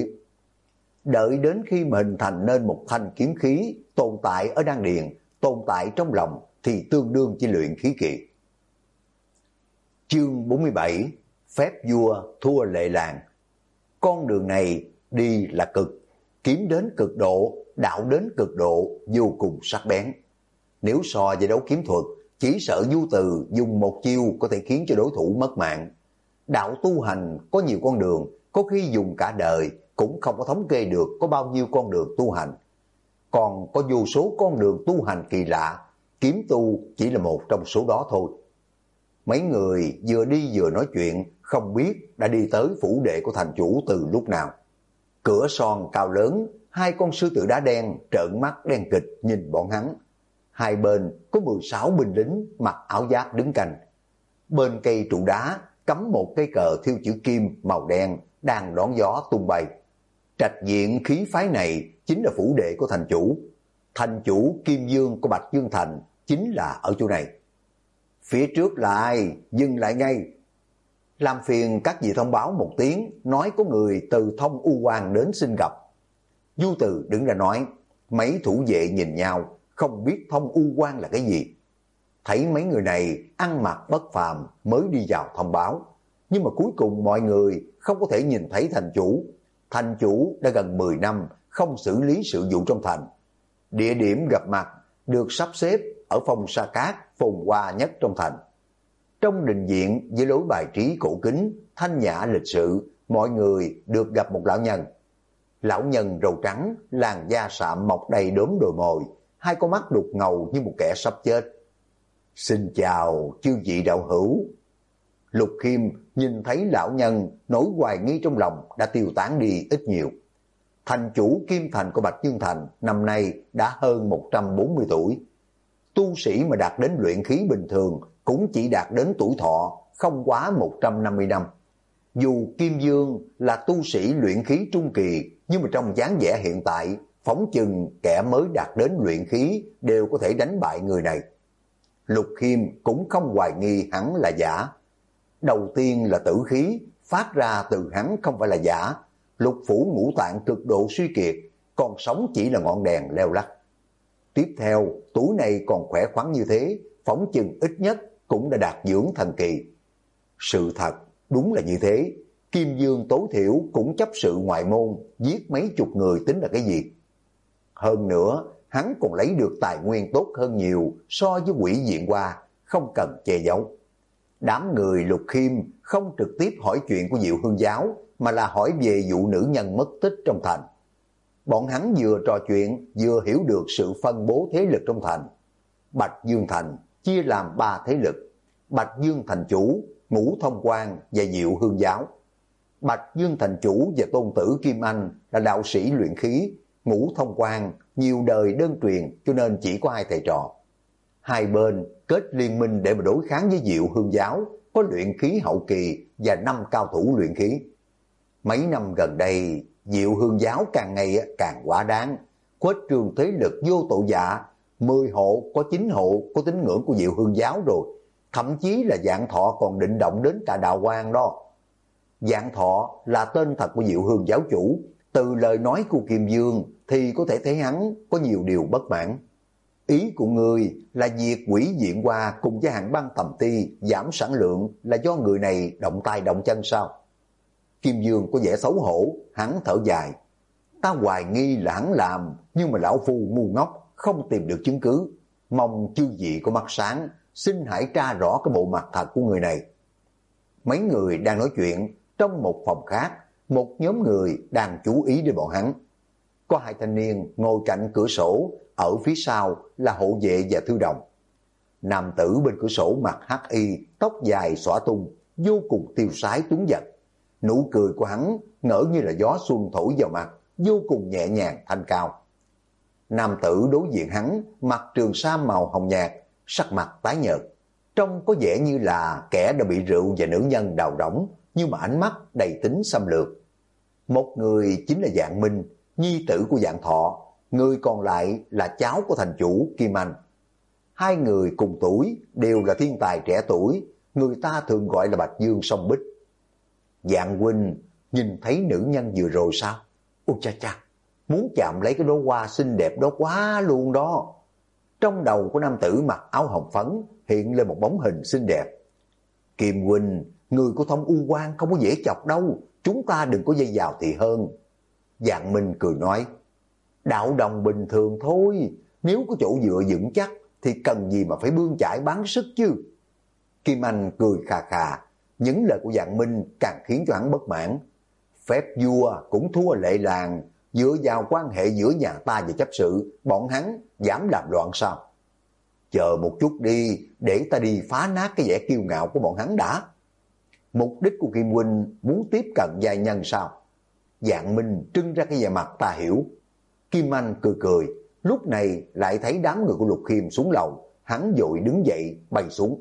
thanh kiếm khí tồn tại ở đan điền, tồn tại trong lòng thì tương đương với luyện khí kỳ. Chương 47: Phép vua thua lệ làng. Con đường này đi là cực, kiếm đến cực độ, đạo đến cực độ, vô cùng sắc bén. Nếu so với đấu kiếm thuật, chỉ sợ Du Từ dùng một chiêu có thể khiến cho đối thủ mất mạng. Đạo tu hành có nhiều con đường, có khi dùng cả đời cũng không có thống kê được có bao nhiêu con đường tu hành. Còn có vô số con đường tu hành kỳ lạ, kiếm tu chỉ là một trong số đó thôi. Mấy người vừa đi vừa nói chuyện, không biết đã đi tới phủ đệ của thành chủ từ lúc nào. Cửa son cao lớn, 2 con sư tử đá đen trợn mắt đen kịch nhìn bọn hắn. Hai bên có 16 binh lính mặc áo giáp đứng canh. Bên cây trụ đá cắm một cây cờ thiêu chữ kim màu đen đang đón gió tung bay. Trạch viện khí phái này chính là phủ đệ của thành chủ. Thành chủ Kim Dương của Bạch Dương Thành chính là ở chỗ này. Phía trước là ai? Dừng lại ngay. Làm phiền các vị thông báo một tiếng, nói có người từ Thông U Quan đến xin gặp. Du Từ đứng ra nói. Mấy thủ vệ nhìn nhau, không biết Thông U Quan là cái gì. Thấy mấy người này ăn mặc bất phàm mới đi vào thông báo. Nhưng mà cuối cùng mọi người không có thể nhìn thấy thành chủ. Thành chủ đã gần 10 năm không xử lý sự vụ trong thành. Địa điểm gặp mặt được sắp xếp ở phòng Sa Cát phồn hoa nhất trong thành. Trong đình viện với lối bài trí cổ kính, thanh nhã lịch sự, mọi người được gặp một lão nhân. Lão nhân râu trắng, làn da sạm mọc đầy đốm đồi mồi, 2 con mắt đục ngầu như một kẻ sắp chết. Xin chào chư vị đạo hữu. Lục Khiêm nhìn thấy lão nhân, nỗi hoài nghi trong lòng đã tiêu tán đi ít nhiều. Thành chủ Kim Thành của Bạch Dương Thành năm nay đã hơn 140 tuổi. Tu sĩ mà đạt đến luyện khí bình thường cũng chỉ đạt đến tuổi thọ không quá 150 năm. Dù Kim Dương là tu sĩ luyện khí trung kỳ, nhưng mà trong dáng vẻ hiện tại, phóng chừng kẻ mới đạt đến luyện khí đều có thể đánh bại người này. Lục Khiêm cũng không hoài nghi hắn là giả. Đầu tiên là tử khí, phát ra từ hắn không phải là giả. Lục phủ ngũ tạng cực độ suy kiệt, còn sống chỉ là ngọn đèn leo lắc. Tiếp theo, tuổi này còn khỏe khoắn như thế, phóng chừng ít nhất cũng đã đạt dưỡng thần kỳ. Sự thật, đúng là như thế. Kim Dương tối thiểu cũng chấp sự ngoại môn, giết mấy chục người tính là cái gì? Hơn nữa, hắn còn lấy được tài nguyên tốt hơn nhiều so với Quỷ Diện Hoa, không cần che giấu. Đám người Lục Khiêm không trực tiếp hỏi chuyện của Diệu Hương Giáo, mà là hỏi về vụ nữ nhân mất tích trong thành. Bọn hắn vừa trò chuyện, vừa hiểu được sự phân bố thế lực trong thành. Bạch Dương Thành chia làm 3 thế lực. Bạch Dương Thành Chủ, Ngũ Thông Quan và Diệu Hương Giáo. Bạch Dương Thành Chủ và tôn tử Kim Anh là đạo sĩ luyện khí. Ngũ Thông Quan nhiều đời đơn truyền cho nên chỉ có 2 thầy trò. Hai bên kết liên minh để mà đối kháng với Diệu Hương Giáo, có luyện khí hậu kỳ và 5 cao thủ luyện khí. Mấy năm gần đây, Diệu Hương Giáo càng ngày càng quá đáng, khuếch trương thế lực vô tội dạ, 10 hộ có 9 hộ có tín ngưỡng của Diệu Hương Giáo rồi, thậm chí là Vạn Thọ còn định động đến cả đạo quan đó. Vạn Thọ là tên thật của Diệu Hương Giáo chủ, từ lời nói của Kim Dương thì có thể thấy hắn có nhiều điều bất mãn. Ý của người là việc Quỷ Diện Hoa cùng với Hàn Băng Tầm Ti giảm sản lượng là do người này động tay động chân sao? Kim Dương có vẻ xấu hổ, hắn thở dài. Ta hoài nghi là hắn làm, nhưng mà lão phu ngu ngốc, không tìm được chứng cứ. Mong chư vị có mắt sáng, xin hãy tra rõ cái bộ mặt thật của người này. Mấy người đang nói chuyện, trong một phòng khác, một nhóm người đang chú ý đến bọn hắn. Có 2 thanh niên ngồi cạnh cửa sổ, ở phía sau là hộ vệ và thư đồng. Nam tử bên cửa sổ mặc hắc y, tóc dài xõa tung, vô cùng tiêu sái tuấn giật. Nụ cười của hắn ngỡ như là gió xuân thổi vào mặt, vô cùng nhẹ nhàng thanh cao. Nam tử đối diện hắn mặc trường sa màu hồng nhạt, sắc mặt tái nhợt, trông có vẻ như là kẻ đã bị rượu và nữ nhân đào đổng, nhưng mà ánh mắt đầy tính xâm lược. Một người chính là Vạn Minh, nhi tử của Vạn Thọ, người còn lại là cháu của thành chủ Kim Anh. 2 người cùng tuổi, đều là thiên tài trẻ tuổi, người ta thường gọi là Bạch Dương Song Bích. Vạn huynh nhìn thấy nữ nhân vừa rồi sao? Ôi cha cha, muốn chạm lấy cái đóa hoa xinh đẹp đó quá luôn đó. Trong đầu của nam tử mặc áo hồng phấn hiện lên một bóng hình xinh đẹp. Kim huynh, người của Thông U Quan không có dễ chọc đâu, chúng ta đừng có dây vào thì hơn. Vạn Minh cười nói, đạo đồng bình thường thôi, nếu có chỗ dựa vững chắc thì cần gì mà phải bươn chải bán sức chứ. Kim Anh cười khà khà, những lời của Vạn Minh càng khiến cho hắn bất mãn. Phép vua cũng thua lệ làng, dựa vào quan hệ giữa nhà ta và chấp sự, bọn hắn dám làm loạn sao? Chờ một chút đi, để ta đi phá nát cái vẻ kiêu ngạo của bọn hắn đã. Mục đích của Kim huynh muốn tiếp cận giai nhân sao? Vạn Minh trưng ra cái vẻ mặt ta hiểu. Kim Anh cười cười, lúc này lại thấy đám người của Lục Khiêm xuống lầu, hắn vội đứng dậy bay xuống.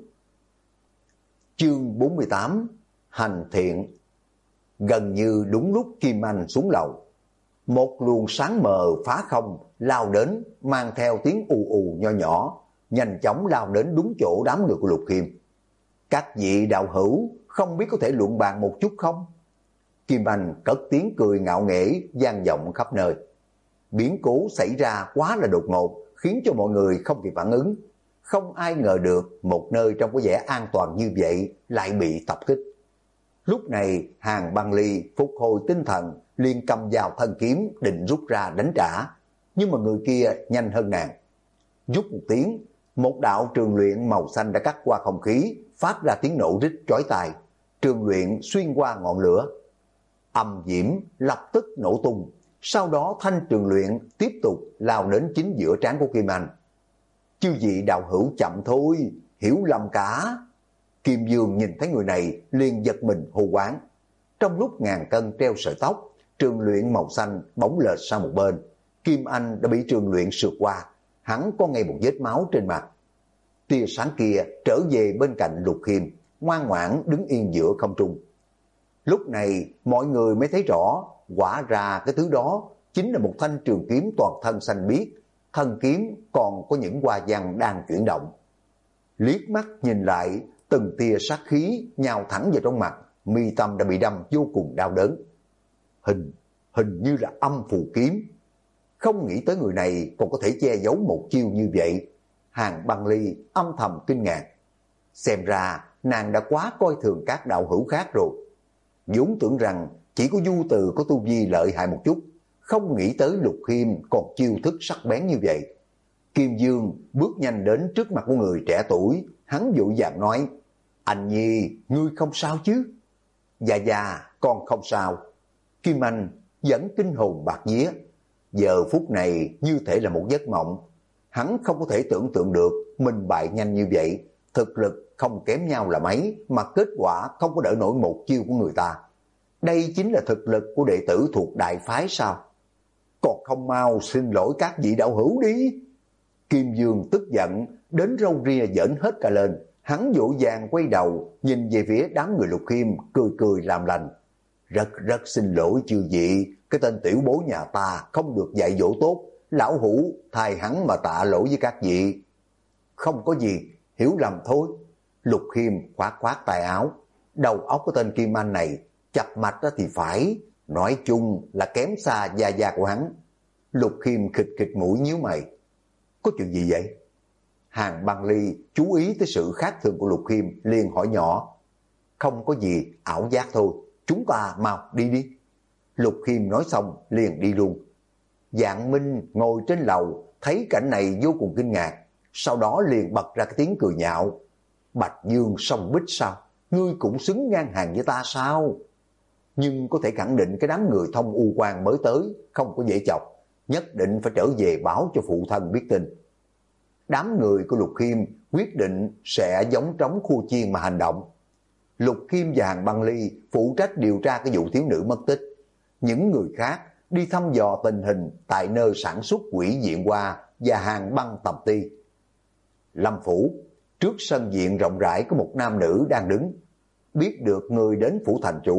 Chương 48 Hành thiện. Gần như đúng lúc Kim Anh xuống lầu, một luồng sáng mờ phá không lao đến, mang theo tiếng ù ù nho nhỏ, nhanh chóng lao đến đúng chỗ đám người của Lục Khiêm. Các vị đạo hữu không biết có thể luận bàn một chút không? Kim Anh cất tiếng cười ngạo nghễ vang vọng khắp nơi. Biến cố xảy ra quá là đột ngột, khiến cho mọi người không kịp phản ứng. Không ai ngờ được một nơi trong có vẻ an toàn như vậy lại bị tập kích. Lúc này Hàn Băng Ly phục hồi tinh thần, liền cầm vào thân kiếm định rút ra đánh trả, nhưng mà người kia nhanh hơn nàng. Rút một tiếng, một đạo trường luyện màu xanh đã cắt qua không khí, phát ra tiếng nổ rít chói tai. Trường luyện xuyên qua ngọn lửa, âm diễm lập tức nổ tung. Sau đó thanh trường luyện tiếp tục lao đến chính giữa trán của Kim Anh. Chư vị đạo hữu chậm thôi, hiểu lầm cả. Kim Dương nhìn thấy người này liền giật mình hô quán. Trong lúc ngàn cân treo sợi tóc, trường luyện màu xanh bỗng lệch sang một bên. Kim Anh đã bị trường luyện sượt qua, hắn có ngay một vết máu trên mặt. Tia sáng kia trở về bên cạnh Lục Khiêm, ngoan ngoãn đứng yên giữa không trung. Lúc này mọi người mới thấy rõ, quả ra cái thứ đó chính là một thanh trường kiếm toàn thân xanh biếc, thân kiếm còn có những hoa văn đang chuyển động. Liếc mắt nhìn lại, từng tia sát khí nhào thẳng vào trong mặt, mi tâm đã bị đâm vô cùng đau đớn. Hình như là âm phù kiếm. Không nghĩ tới người này còn có thể che giấu một chiêu như vậy. Hàn Băng Ly âm thầm kinh ngạc. Xem ra nàng đã quá coi thường các đạo hữu khác rồi. vốn tưởng rằng chỉ có Du Từ có tu vi lợi hại một chút, không nghĩ tới Lục Khiêm còn chiêu thức sắc bén như vậy. Kim Dương bước nhanh đến trước mặt của người trẻ tuổi, hắn vội vàng nói: "Anh Nhi, ngươi không sao chứ?" Dạ, con không sao." Kim Anh vẫn kinh hồn bạt vía. Giờ phút này như thể là một giấc mộng. Hắn không có thể tưởng tượng được mình bại nhanh như vậy, thực lực không kém nhau là mấy, mà kết quả không có đỡ nổi một chiêu của người ta. Đây chính là thực lực của đệ tử thuộc đại phái sao? Còn không mau xin lỗi các vị đạo hữu đi. Kim Dương tức giận đến râu ria giỡn hết cả lên. Hắn vội vàng quay đầu nhìn về phía đám người Lục Khiêm, cười cười làm lành: Rất xin lỗi chư vị, cái tên tiểu bối nhà ta không được dạy dỗ tốt, lão hủ thay hắn mà tạ lỗi với các vị." "Không có gì, hiểu lầm thôi." Lục Khiêm khoát khoát tay áo. Đầu óc của tên Kim Anh này chập mạch thì phải, nói chung là kém xa gia gia của hắn. Lục Khiêm khịt khịt mũi nhíu mày: "Có chuyện gì vậy?" Hàn Băng Ly chú ý tới sự khác thường của Lục Khiêm, liền hỏi nhỏ: "Không có gì, ảo giác thôi, chúng ta mau đi đi." Lục Khiêm nói xong liền đi luôn. Dạng Minh ngồi trên lầu thấy cảnh này vô cùng kinh ngạc, sau đó liền bật ra cái tiếng cười nhạo: "Bạch Dương song bích sao? Ngươi cũng xứng ngang hàng với ta sao?" Nhưng có thể khẳng định cái đám người Thông U Quan mới tới không có dễ chọc, nhất định phải trở về báo cho phụ thân biết tin. Đám người của Lục Khiêm quyết định sẽ giống trống khu chiên mà hành động. Lục Khiêm và Hàn Băng Ly phụ trách điều tra cái vụ thiếu nữ mất tích. Những người khác đi thăm dò tình hình tại nơi sản xuất Quỷ Diện Hoa và Hàn Băng Tập Ty. Lâm phủ, trước sân viện rộng rãi có một nam nữ đang đứng. Biết được người đến phủ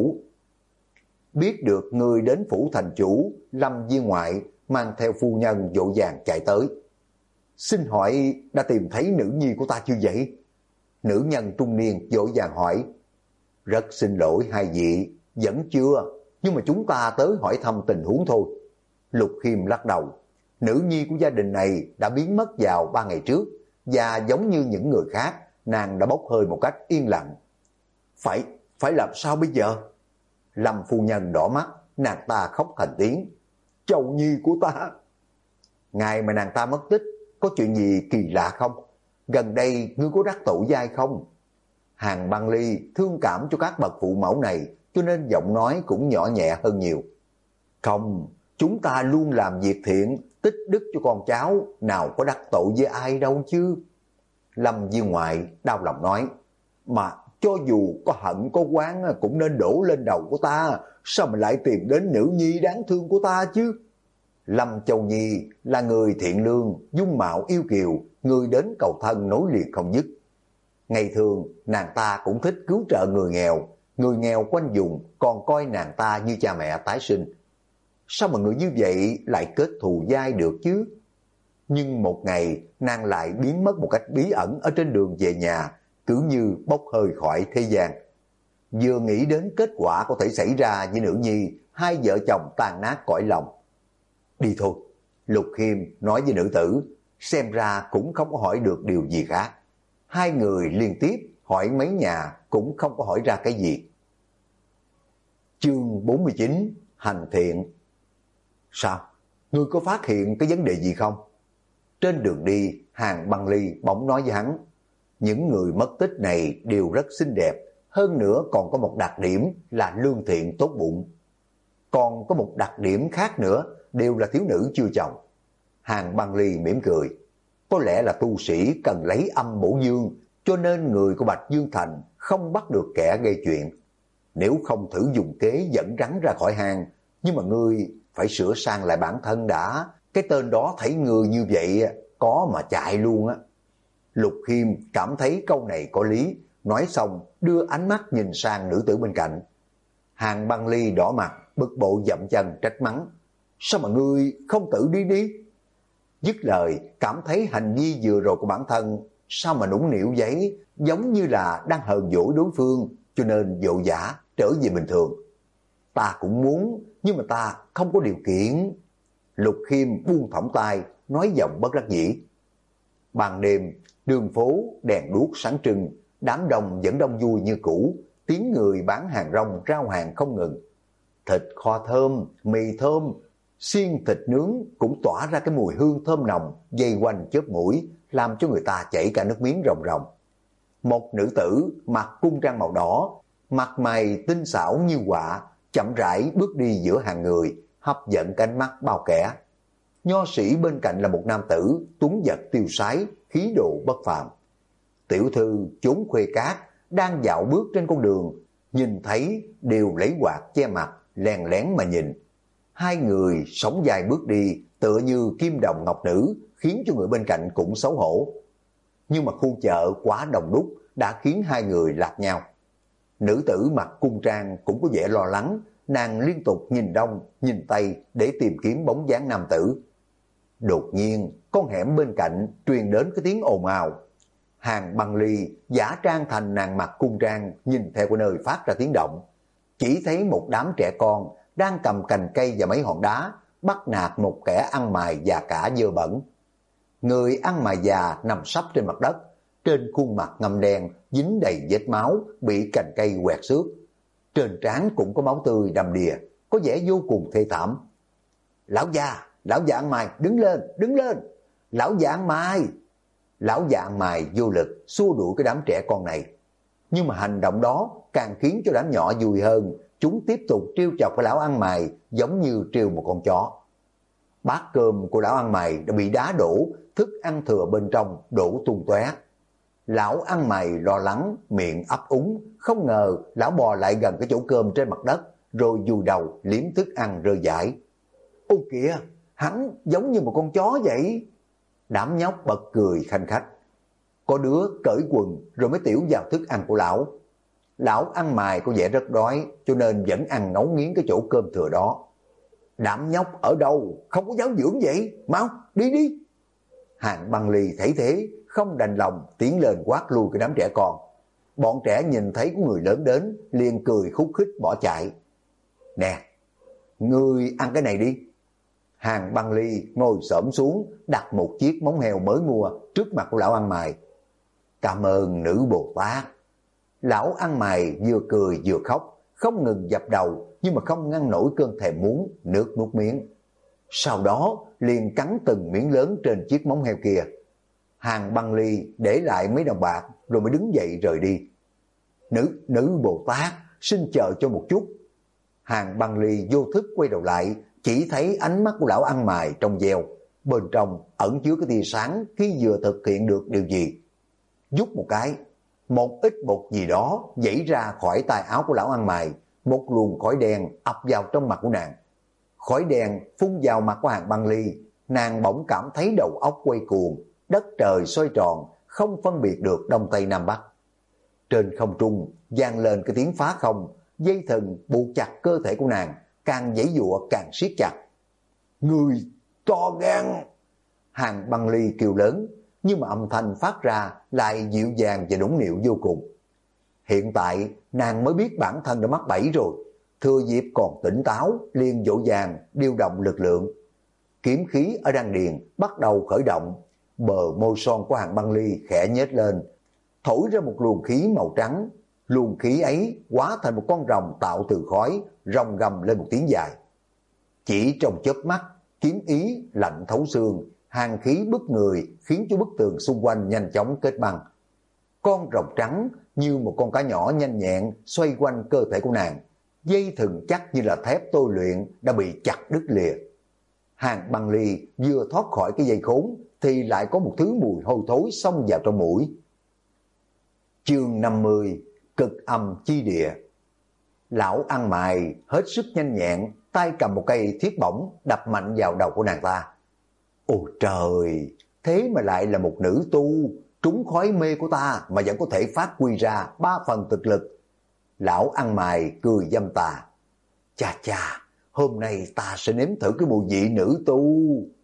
thành chủ, Lâm Viên Ngoại mang theo phu nhân vội vàng chạy tới. "Xin hỏi đã tìm thấy nữ nhi của ta chưa vậy?" Nữ nhân trung niên vội vàng hỏi. "Rất xin lỗi hai vị, vẫn chưa, nhưng mà chúng ta tới hỏi thăm tình huống thôi." Lục Khiêm lắc đầu. Nữ nhi của gia đình này đã biến mất vào 3 ngày trước, và giống như những người khác, nàng đã bốc hơi một cách yên lặng. Phải làm sao bây giờ?" Lâm phu nhân đỏ mắt, nàng ta khóc thành tiếng. "Châu nhi của ta." "Ngày mà nàng ta mất tích, có chuyện gì kỳ lạ không? Gần đây ngươi có đắc tội với ai không?" Hàn Băng Ly thương cảm cho các bậc phụ mẫu này, cho nên giọng nói cũng nhỏ nhẹ hơn nhiều. "Không, chúng ta luôn làm việc thiện, tích đức cho con cháu, nào có đắc tội với ai đâu chứ." Lâm Viên Ngoại đau lòng nói. "Mà cho dù có hận có oán cũng nên đổ lên đầu của ta, sao mà lại tìm đến nữ nhi đáng thương của ta chứ?" Lâm Châu Nhi là người thiện lương, dung mạo yêu kiều, người đến cầu thân nối liền không dứt. Ngày thường nàng ta cũng thích cứu trợ người nghèo quanh vùng còn coi nàng ta như cha mẹ tái sinh. Sao mà người như vậy lại kết thù dai được chứ? Nhưng một ngày nàng lại biến mất một cách bí ẩn ở trên đường về nhà, cứ như bốc hơi khỏi thế gian. Vừa nghĩ đến kết quả có thể xảy ra với nữ nhi, hai vợ chồng tan nát cõi lòng. "Đi thôi." Lục Khiêm nói với nữ tử, xem ra cũng không có hỏi được điều gì khác. Hai người liên tiếp hỏi mấy nhà cũng không có hỏi ra cái gì. Chương 49: Hành thiện. "Sao? Ngươi có phát hiện cái vấn đề gì không?" Trên đường đi, Hàn Băng Ly bỗng nói với hắn, những người mất tích này đều rất xinh đẹp, hơn nữa còn có một đặc điểm là lương thiện tốt bụng. Còn có một đặc điểm khác nữa, đều là thiếu nữ chưa chồng. Hàn Băng Ly mỉm cười. Có lẽ là tu sĩ cần lấy âm bổ dương, cho nên người của Bạch Dương Thành không bắt được kẻ gây chuyện. Nếu không thử dùng kế dẫn rắn ra khỏi hang, nhưng mà ngươi phải sửa sang lại bản thân đã. Cái tên đó thấy người như vậy có mà chạy luôn á. Lục Khiêm cảm thấy câu này có lý, nói xong đưa ánh mắt nhìn sang nữ tử bên cạnh. Hàng Băng Ly đỏ mặt, bực bội dậm chân trách mắng. Sao mà ngươi không tự đi đi? Dứt lời, cảm thấy hành vi vừa rồi của bản thân sao mà nũng nịu vậy, giống như là đang hờn dỗi đối phương, cho nên vội vã trở về bình thường. Ta cũng muốn, nhưng mà ta không có điều kiện. Lục Khiêm buông thõng tay, nói giọng bất đắc dĩ. Ban đêm, đường phố đèn đuốc sáng trưng, đám đông vẫn đông vui như cũ, tiếng người bán hàng rong rao hàng không ngừng. Thịt kho thơm, mì thơm, xiên thịt nướng cũng tỏa ra cái mùi hương thơm nồng, dây quanh chớp mũi, làm cho người ta chảy cả nước miếng ròng ròng. Một nữ tử mặc cung trang màu đỏ, mặt mày tinh xảo như họa, chậm rãi bước đi giữa hàng người, hấp dẫn ánh mắt bao kẻ. Nho sĩ bên cạnh là một nam tử, tuấn giật tiêu sái, khí độ bất phàm. Tiểu thư chốn khuê cát, đang dạo bước trên con đường, nhìn thấy đều lấy quạt che mặt, lén lén mà nhìn. Hai người sóng dài bước đi, tựa như kim đồng ngọc nữ, khiến cho người bên cạnh cũng xấu hổ. Nhưng mà khu chợ quá đông đúc đã khiến hai người lạc nhau. Nữ tử mặc cung trang cũng có vẻ lo lắng, nàng liên tục nhìn đông, nhìn tây để tìm kiếm bóng dáng nam tử. Đột nhiên, con hẻm bên cạnh truyền đến cái tiếng ồn ào. Hàng Băng Ly giả trang thành nàng mặc cung trang, nhìn theo cái nơi phát ra tiếng động. Chỉ thấy một đám trẻ con đang cầm cành cây và mấy hòn đá, bắt nạt một kẻ ăn mày già cả dơ bẩn. Người ăn mày già nằm sấp trên mặt đất, trên khuôn mặt ngăm đen, dính đầy vết máu, bị cành cây quẹt xước. Trên trán cũng có máu tươi đầm đìa, có vẻ vô cùng thê thảm. Lão già ăn mày, đứng lên, đứng lên! Lão già ăn mày! Lão già ăn mày vô lực xua đuổi cái đám trẻ con này. Nhưng mà hành động đó càng khiến cho đám nhỏ vui hơn, chúng tiếp tục trêu chọc cái lão ăn mày giống như trêu một con chó. Bát cơm của lão ăn mày đã bị đá đổ, thức ăn thừa bên trong đổ tung tóe. Lão ăn mày lo lắng, miệng ấp úng, không ngờ lão bò lại gần cái chỗ cơm trên mặt đất, rồi vùi đầu liếm thức ăn rơi rải. Ô kìa, hắn giống như một con chó vậy. Đám nhóc bật cười khanh khách. Có đứa cởi quần rồi mới tiểu vào thức ăn của lão. Lão ăn mày có vẻ rất đói, cho nên vẫn ăn ngấu nghiến cái chỗ cơm thừa đó. Đám nhóc ở đâu, không có giáo dưỡng vậy, mau, đi đi. Hàng Băng Ly thấy thế, không đành lòng tiến lên quát lui cái đám trẻ con. Bọn trẻ nhìn thấy có người lớn đến, liền cười khúc khích bỏ chạy. Nè, ngươi ăn cái này đi. Hàng Băng Ly ngồi xổm xuống, đặt một chiếc móng heo mới mua trước mặt của lão ăn mày. Cảm ơn nữ Bồ Tát. Lão ăn mày vừa cười vừa khóc, không ngừng dập đầu, nhưng mà không ngăn nổi cơn thèm muốn, nước nuốt miếng. Sau đó liền cắn từng miếng lớn trên chiếc móng heo kia. Hàng Băng Ly để lại mấy đồng bạc rồi mới đứng dậy rời đi. Nữ Bồ Tát, xin chờ cho một chút. Hàng Băng Ly vô thức quay đầu lại, chỉ thấy ánh mắt của lão ăn mày trong veo, bên trong ẩn chứa cái tia sáng khi vừa thực hiện được điều gì. Rút một cái, một ít bột gì đó dãy ra khỏi tay áo của lão ăn mày, một luồng khói đen ập vào trong mặt của nàng. Khói đen phun vào mặt của Hàng Băng Ly, nàng bỗng cảm thấy đầu óc quay cuồng, đất trời xoay tròn, không phân biệt được đông tây nam bắc. Trên không trung vang lên cái tiếng phá không, dây thừng buộc chặt cơ thể của nàng, càng giãy giụa càng siết chặt. Người to gan! Hàng Băng Ly kêu lớn, nhưng mà âm thanh phát ra lại dịu dàng và nũng nịu vô cùng. Hiện tại nàng mới biết bản thân đã mắc bẫy rồi, thừa dịp còn tỉnh táo liền vội vàng điều động lực lượng. Kiếm khí ở đan điền bắt đầu khởi động, bờ môi son của Hàng Băng Ly khẽ nhếch lên, thổi ra một luồng khí màu trắng. Luồng khí ấy hóa thành một con rồng tạo từ khói, rồng gầm lên một tiếng dài. Chỉ trong chớp mắt, kiếm ý lạnh thấu xương, hàn khí bức người khiến cho bức tường xung quanh nhanh chóng kết băng. Con rồng trắng như một con cá nhỏ nhanh nhẹn xoay quanh cơ thể của nàng, dây thừng chắc như là thép tôi luyện đã bị chặt đứt lìa. Hàng Băng Ly vừa thoát khỏi cái dây khốn thì lại có một thứ mùi hôi thối xông vào trong mũi. Chương 50: Cực âm chi địa. Lão ăn mày hết sức nhanh nhẹn, tay cầm một cây thiết bổng đập mạnh vào đầu của nàng ta. Ôi trời, thế mà lại là một nữ tu, trúng khói mê của ta mà vẫn có thể phát huy ra 3 phần thực lực. Lão ăn mày cười dâm tà. Chà chà, hôm nay ta sẽ nếm thử cái mùi vị nữ tu.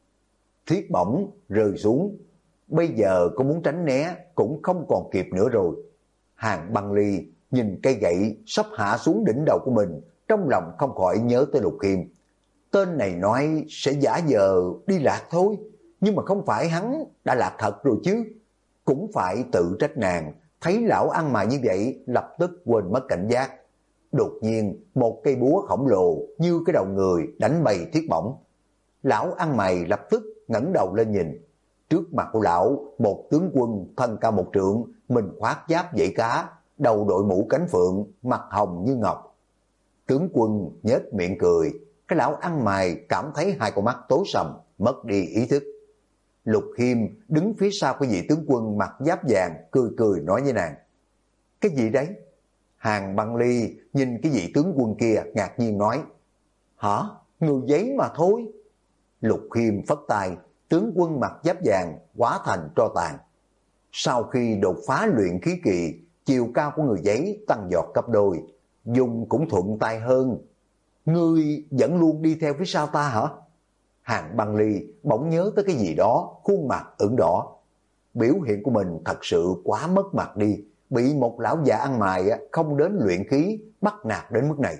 Thiết bổng rơi xuống. Bây giờ có muốn tránh né cũng không còn kịp nữa rồi. Hàng Băng Ly nhìn cây gậy sắp hạ xuống đỉnh đầu của mình, trong lòng không khỏi nhớ tới Lục Khiêm. Tên này nói sẽ giả vờ đi lạc thôi, nhưng mà không phải hắn đã lạc thật rồi chứ. Cũng phải tự trách nàng, thấy lão ăn mày như vậy lập tức quên mất cảnh giác. Đột nhiên một cây búa khổng lồ như cái đầu người đánh bay Thiết bổng. Lão ăn mày lập tức ngẩng đầu lên nhìn. Trước mặt của lão, một tướng quân thân cao 1 trượng, mình khoác giáp dãy cá, đầu đội mũ cánh phượng, mặt hồng như ngọc. Tướng quân nhếch miệng cười, cái lão ăn mày cảm thấy hai con mắt tối sầm, mất đi ý thức. Lục Khiêm đứng phía sau cái vị tướng quân mặc giáp vàng, cười cười nói với nàng. Cái gì đấy? Hàng Băng Ly nhìn cái vị tướng quân kia ngạc nhiên nói. Hả? Người giấy mà thôi. Lục Khiêm phất tay, tướng quân mặc giáp vàng hóa thành tro tàn. Sau khi đột phá luyện khí kỳ, chiều cao của người giấy tăng vọt gấp đôi, dùng cũng thuận tay hơn. Ngươi vẫn luôn đi theo phía sau ta hả? Hàng Băng Ly bỗng nhớ tới cái gì đó, khuôn mặt ửng đỏ. Biểu hiện của mình thật sự quá mất mặt đi, bị một lão già ăn mày không đến luyện khí bắt nạt đến mức này.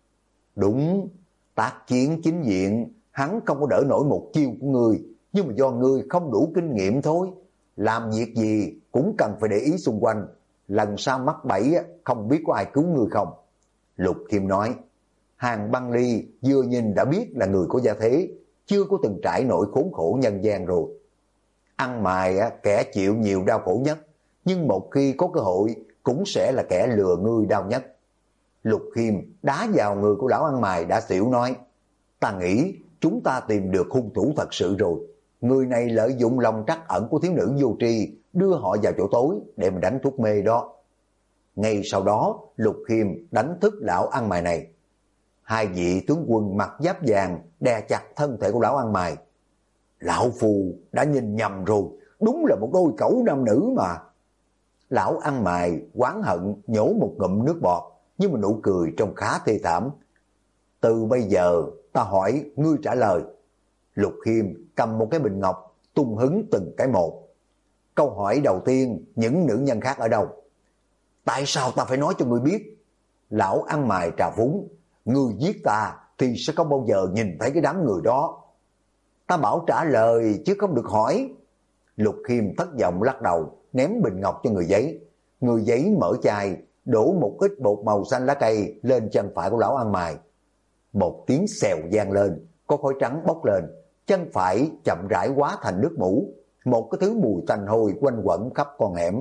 Đúng, tác chiến chính diện hắn không có đỡ nổi một chiêu của ngươi, nhưng mà do ngươi không đủ kinh nghiệm thôi. Làm việc gì cũng cần phải để ý xung quanh, lần sau mắc bẫy không biết có ai cứu ngươi không. Lục Khiêm nói. Hàng Băng Ly vừa nhìn đã biết là người có gia thế, chưa có từng trải nổi khốn khổ nhân gian rồi. Ăn mày kẻ chịu nhiều đau khổ nhất, nhưng một khi có cơ hội cũng sẽ là kẻ lừa ngươi đau nhất. Lục Khiêm đá vào người của lão ăn mày đã xỉu nói. Ta nghĩ chúng ta tìm được hung thủ thật sự rồi. Người này lợi dụng lòng trắc ẩn của thiếu nữ vô tri, đưa họ vào chỗ tối để mà đánh thuốc mê đó. Ngay sau đó Lục Khiêm đánh thức lão ăn mày này. Hai vị tướng quân mặc giáp vàng đè chặt thân thể của lão ăn mày. Lão phù đã nhìn nhầm rồi, đúng là một đôi cẩu nam nữ mà. Lão ăn mày oán hận nhổ một ngụm nước bọt, nhưng mà nụ cười trông khá thê thảm. Từ bây giờ ta hỏi ngươi trả lời. Lục Khiêm cầm một cái bình ngọc tung hứng từng cái một. Câu hỏi đầu tiên, những nữ nhân khác ở đâu? Tại sao ta phải nói cho ngươi biết? Lão ăn mày trà phúng. Ngươi giết ta thì sẽ không bao giờ nhìn thấy cái đám người đó. Ta bảo trả lời chứ không được hỏi. Lục Khiêm thất vọng lắc đầu, ném bình ngọc cho người giấy. Người giấy mở chai, đổ một ít bột màu xanh lá cây lên chân phải của lão ăn mày. Một tiếng xèo vang lên, có khói trắng bốc lên, chân phải chậm rãi hóa thành nước mủ. Một cái thứ mùi tanh hôi quanh quẩn khắp con hẻm.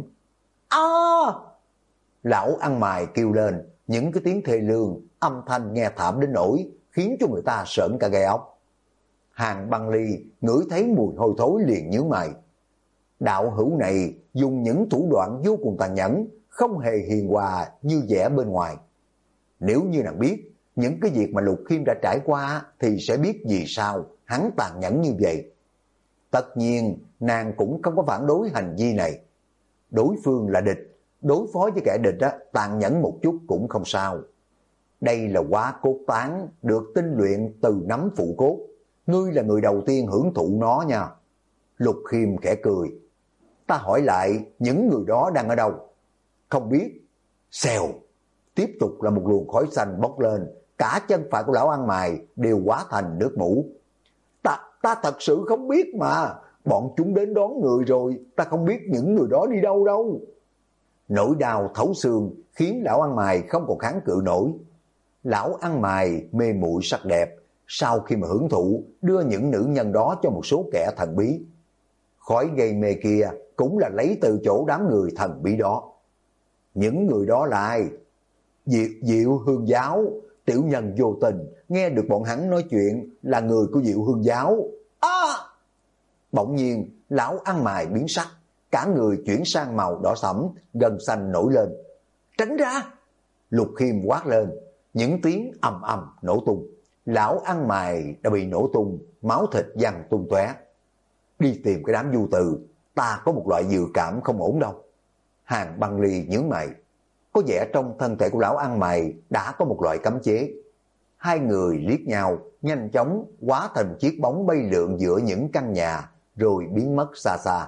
Lão ăn mày kêu lên, những cái tiếng thê lương, âm thanh nghe thảm đến nỗi khiến cho người ta sởn cả gai ốc. Hàng Băng Ly ngửi thấy mùi hôi thối liền nhíu mày. Đạo hữu này dùng những thủ đoạn vô cùng tàn nhẫn, không hề hiền hòa như vẻ bên ngoài. Nếu như nàng biết những cái việc mà Lục Khiêm đã trải qua thì sẽ biết vì sao hắn tàn nhẫn như vậy. Tất nhiên nàng cũng không có phản đối hành vi này. Đối phương là địch, đối phó với kẻ địch tàn nhẫn một chút cũng không sao. Đây là hóa cốt tán được tinh luyện từ nấm phụ cốt. Ngươi là người đầu tiên hưởng thụ nó nha. Lục Khiêm khẽ cười. Ta hỏi lại, những người đó đang ở đâu? Không biết. Xèo. Tiếp tục là một luồng khói xanh bốc lên, cả chân phải của lão ăn mày đều hóa thành nước mủ. Ta thật sự không biết mà. Bọn chúng đến đón người rồi, ta không biết những người đó đi đâu đâu. Nỗi đau thấu xương khiến lão ăn mày không còn kháng cự nổi. Lão ăn mày mê muội sắc đẹp, sau khi mà hưởng thụ đưa những nữ nhân đó cho một số kẻ thần bí. Khói gây mê kia cũng là lấy từ chỗ đám người thần bí đó. Những người đó là ai? Diệu Hương Giáo. Tiểu nhân vô tình nghe được bọn hắn nói chuyện là người của Diệu Hương Giáo. Bỗng nhiên lão ăn mày biến sắc, cả người chuyển sang màu đỏ sẫm, gân xanh nổi lên. Tránh ra! Lục Khiêm quát lên, những tiếng ầm ầm nổ tung. Lão ăn mày đã bị nổ tung, máu thịt văng tung tóe. Đi tìm cái đám du từ, ta có một loại dự cảm không ổn đâu. Hàng Băng Ly nhướng mày. có vẻ trong thân thể của lão ăn mày đã có một loại cấm chế. Hai người liếc nhau, nhanh chóng hóa thành chiếc bóng bay lượn giữa những căn nhà, rồi biến mất xa xa.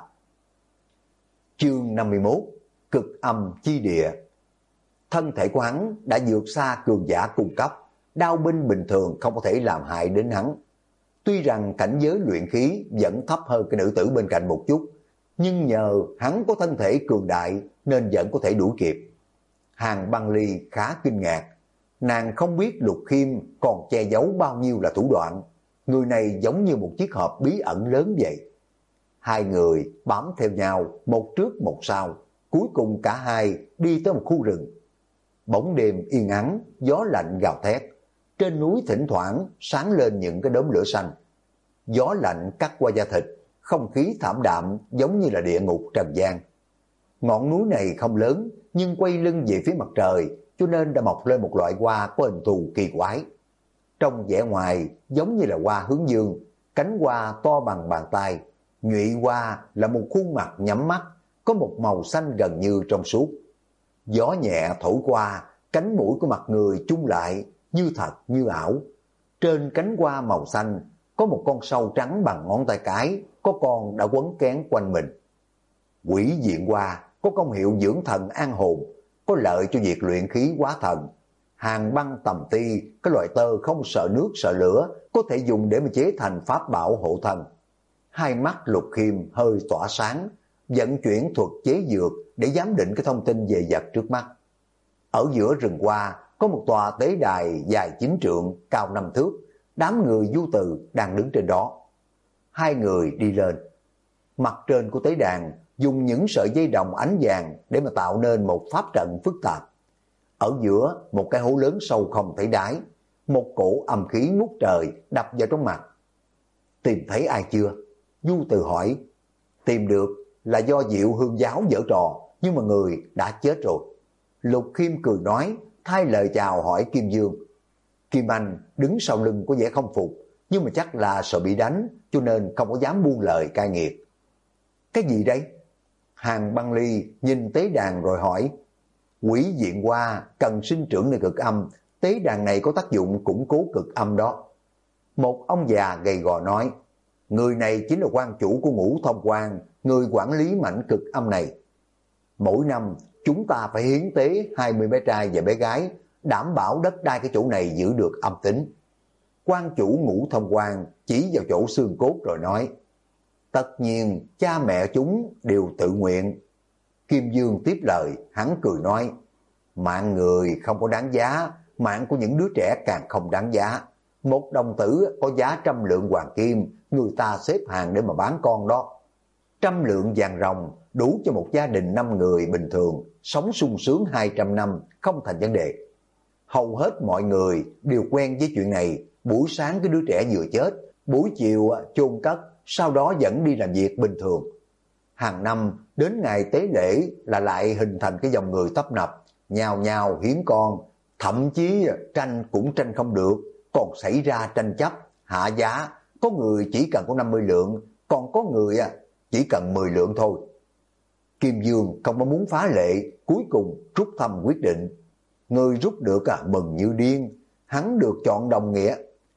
Chương 51: Cực âm chi địa. Thân thể của hắn đã vượt xa cường giả cung cấp, đao binh bình thường không có thể làm hại đến hắn. Tuy rằng cảnh giới luyện khí vẫn thấp hơn cái nữ tử bên cạnh một chút, nhưng nhờ hắn có thân thể cường đại nên vẫn có thể đuổi kịp. Hàn Băng Ly khá kinh ngạc, nàng không biết Lục Khiêm còn che giấu bao nhiêu là thủ đoạn. Người này giống như một chiếc hộp bí ẩn lớn vậy. Hai người bám theo nhau, một trước một sau, cuối cùng cả hai đi tới một khu rừng. Bóng đêm yên ắng, gió lạnh gào thét, trên núi thỉnh thoảng sáng lên những cái đốm lửa xanh. Gió lạnh cắt qua da thịt, không khí thảm đạm giống như là địa ngục trần gian. Ngọn núi này không lớn, nhưng quay lưng về phía mặt trời, cho nên đã mọc lên một loại hoa có hình thù kỳ quái. Trong vẻ ngoài giống như là hoa hướng dương, cánh hoa to bằng bàn tay, nhụy hoa là một khuôn mặt nhắm mắt, có một màu xanh gần như trong suốt. Gió nhẹ thổi qua, cánh mũi của mặt người chung lại, như thật như ảo. Trên cánh hoa màu xanh có một con sâu trắng bằng ngón tay cái, có con đã quấn kén quanh mình. Quỷ diện hoa có công hiệu dưỡng thần an hồn, có lợi cho việc luyện khí hóa thần. Hàn băng tầm ti, cái loại tơ không sợ nước sợ lửa, có thể dùng để mà chế thành pháp bảo hộ thân. Hai mắt Lục Khiêm hơi tỏa sáng, vận chuyển thuật chế dược để giám định cái thông tin về vật trước mắt. Ở giữa rừng hoa có một tòa tế đài dài 9 trượng, cao 5 thước, đám người du từ đang đứng trên đó. Hai người đi lên. Mặt trên của tế đàn dùng những sợi dây đồng ánh vàng để mà tạo nên một pháp trận phức tạp. Ở giữa một cái hố lớn sâu không thấy đáy, một cổ âm khí ngút trời đập vào trong mặt. Tìm thấy ai chưa? Du Từ hỏi. Tìm được, là do Diệu Hương giáo giở trò, nhưng mà người đã chết rồi. Lục Khiêm cười nói, thay lời chào hỏi Kim Dương. Kim Anh đứng sau lưng có vẻ không phục, nhưng mà chắc là sợ bị đánh, cho nên không có dám buông lời cai nghiệt. Cái gì đây? Hàn Băng Ly nhìn tế đàn rồi hỏi. Quỷ diện hoa cần sinh trưởng nơi cực âm, tế đàn này có tác dụng củng cố cực âm đó. Một ông già gầy gò nói, người này chính là quan chủ của Ngũ Thông Quan, người quản lý mảnh cực âm này. Mỗi năm chúng ta phải hiến tế 20 bé trai và bé gái, đảm bảo đất đai cái chỗ này giữ được âm tính. Quan chủ Ngũ Thông Quan chỉ vào chỗ xương cốt rồi nói, tất nhiên cha mẹ chúng đều tự nguyện. Kim Dương tiếp lời, hắn cười nói, mạng người không có đáng giá, mạng của những đứa trẻ càng không đáng giá. Một đồng tử có giá 100 lượng hoàng kim, người ta xếp hàng để mà bán con đó. 100 lượng vàng ròng đủ cho một gia đình 5 người bình thường, sống sung sướng 200 năm, không thành vấn đề. Hầu hết mọi người đều quen với chuyện này, buổi sáng cái đứa trẻ vừa chết, buổi chiều chôn cất, sau đó dẫn đi làm việc bình thường. Hàng năm đến ngày tế lễ là lại hình thành cái dòng người tấp nập, nhào nhào hiến con, thậm chí tranh cũng tranh không được, còn xảy ra tranh chấp, hạ giá, có người chỉ cần có 50 lượng, còn có người chỉ cần 10 lượng thôi. Kim Dương không có muốn phá lệ, cuối cùng rút thăm quyết định. Người rút được mừng như điên, hắn được chọn đồng nghĩa.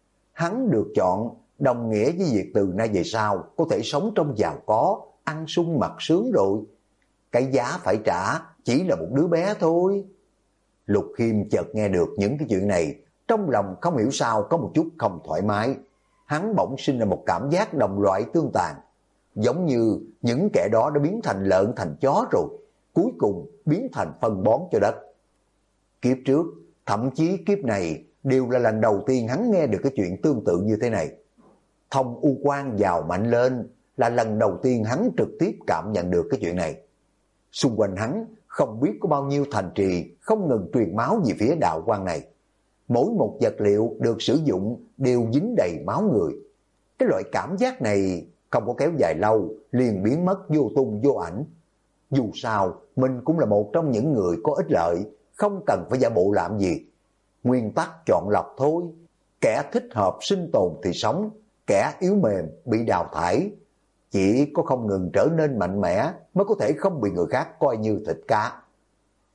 Hắn được chọn đồng nghĩa với việc từ nay về sau có thể sống trong giàu có, ăn sung mặc sướng rồi. Cái giá phải trả chỉ là một đứa bé thôi. Lục Khiêm chợt nghe được những cái chuyện này, trong lòng không hiểu sao có một chút không thoải mái. Hắn bỗng sinh ra một cảm giác đồng loại tương tàn, giống như những kẻ đó đã biến thành lợn thành chó rồi, cuối cùng biến thành phân bón cho đất. Kiếp trước, thậm chí kiếp này đều là lần đầu tiên hắn nghe được cái chuyện tương tự như thế này. Thông U Quan giàu mạnh lên là lần đầu tiên hắn trực tiếp cảm nhận được cái chuyện này. Xung quanh hắn không biết có bao nhiêu thành trì không ngừng truyền máu về phía đạo quan này. Mỗi một vật liệu được sử dụng đều dính đầy máu người. Cái loại cảm giác này không có kéo dài lâu, liền biến mất vô tung vô ảnh. Dù sao, mình cũng là một trong những người có ích lợi, không cần phải giả bộ làm gì. Nguyên tắc chọn lọc thôi. Kẻ thích hợp sinh tồn thì sống, kẻ yếu mềm bị đào thải. Chỉ có không ngừng trở nên mạnh mẽ mới có thể không bị người khác coi như thịt cá.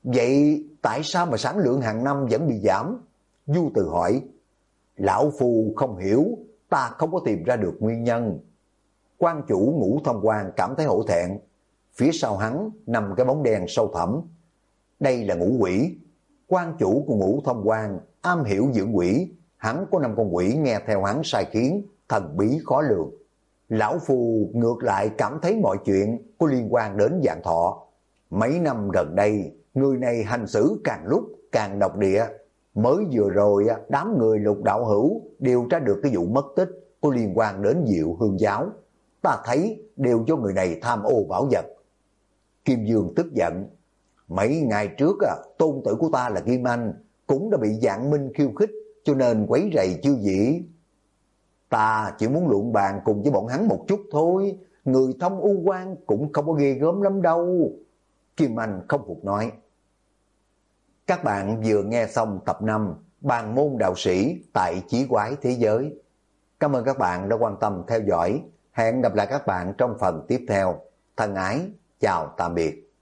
Vậy tại sao mà sản lượng hàng năm vẫn bị giảm? Du Từ hỏi. Lão Phu không hiểu, ta không có tìm ra được nguyên nhân. Quan chủ Ngũ Thông Quan cảm thấy hổ thẹn. Phía sau hắn nằm cái bóng đen sâu thẳm. Đây là ngũ quỷ. Quan chủ của Ngũ Thông Quan am hiểu dưỡng quỷ. Hắn có 5 con quỷ nghe theo hắn sai khiến, thần bí khó lường. Lão Phu ngược lại cảm thấy mọi chuyện có liên quan đến Vạn Thọ. Mấy năm gần đây, người này hành xử càng lúc càng độc địa. Mới vừa rồi, đám người Lục đạo hữu điều tra được cái vụ mất tích có liên quan đến Diệu Hương giáo. Ta thấy đều do người này tham ô bảo vật. Kim Dương tức giận. Mấy ngày trước, tôn tử của ta là Kim Anh cũng đã bị Vạn Minh khiêu khích, cho nên quấy rầy chư vị. Ta chỉ muốn luận bàn cùng với bọn hắn một chút thôi, người thông u quan cũng không có ghê gớm lắm đâu. Kim Anh không phục nói. Các bạn vừa nghe xong tập 5 Bàn môn đạo sĩ tại Chí Quái Thế Giới. Cảm ơn các bạn đã quan tâm theo dõi. Hẹn gặp lại các bạn trong phần tiếp theo. Thân ái, chào tạm biệt.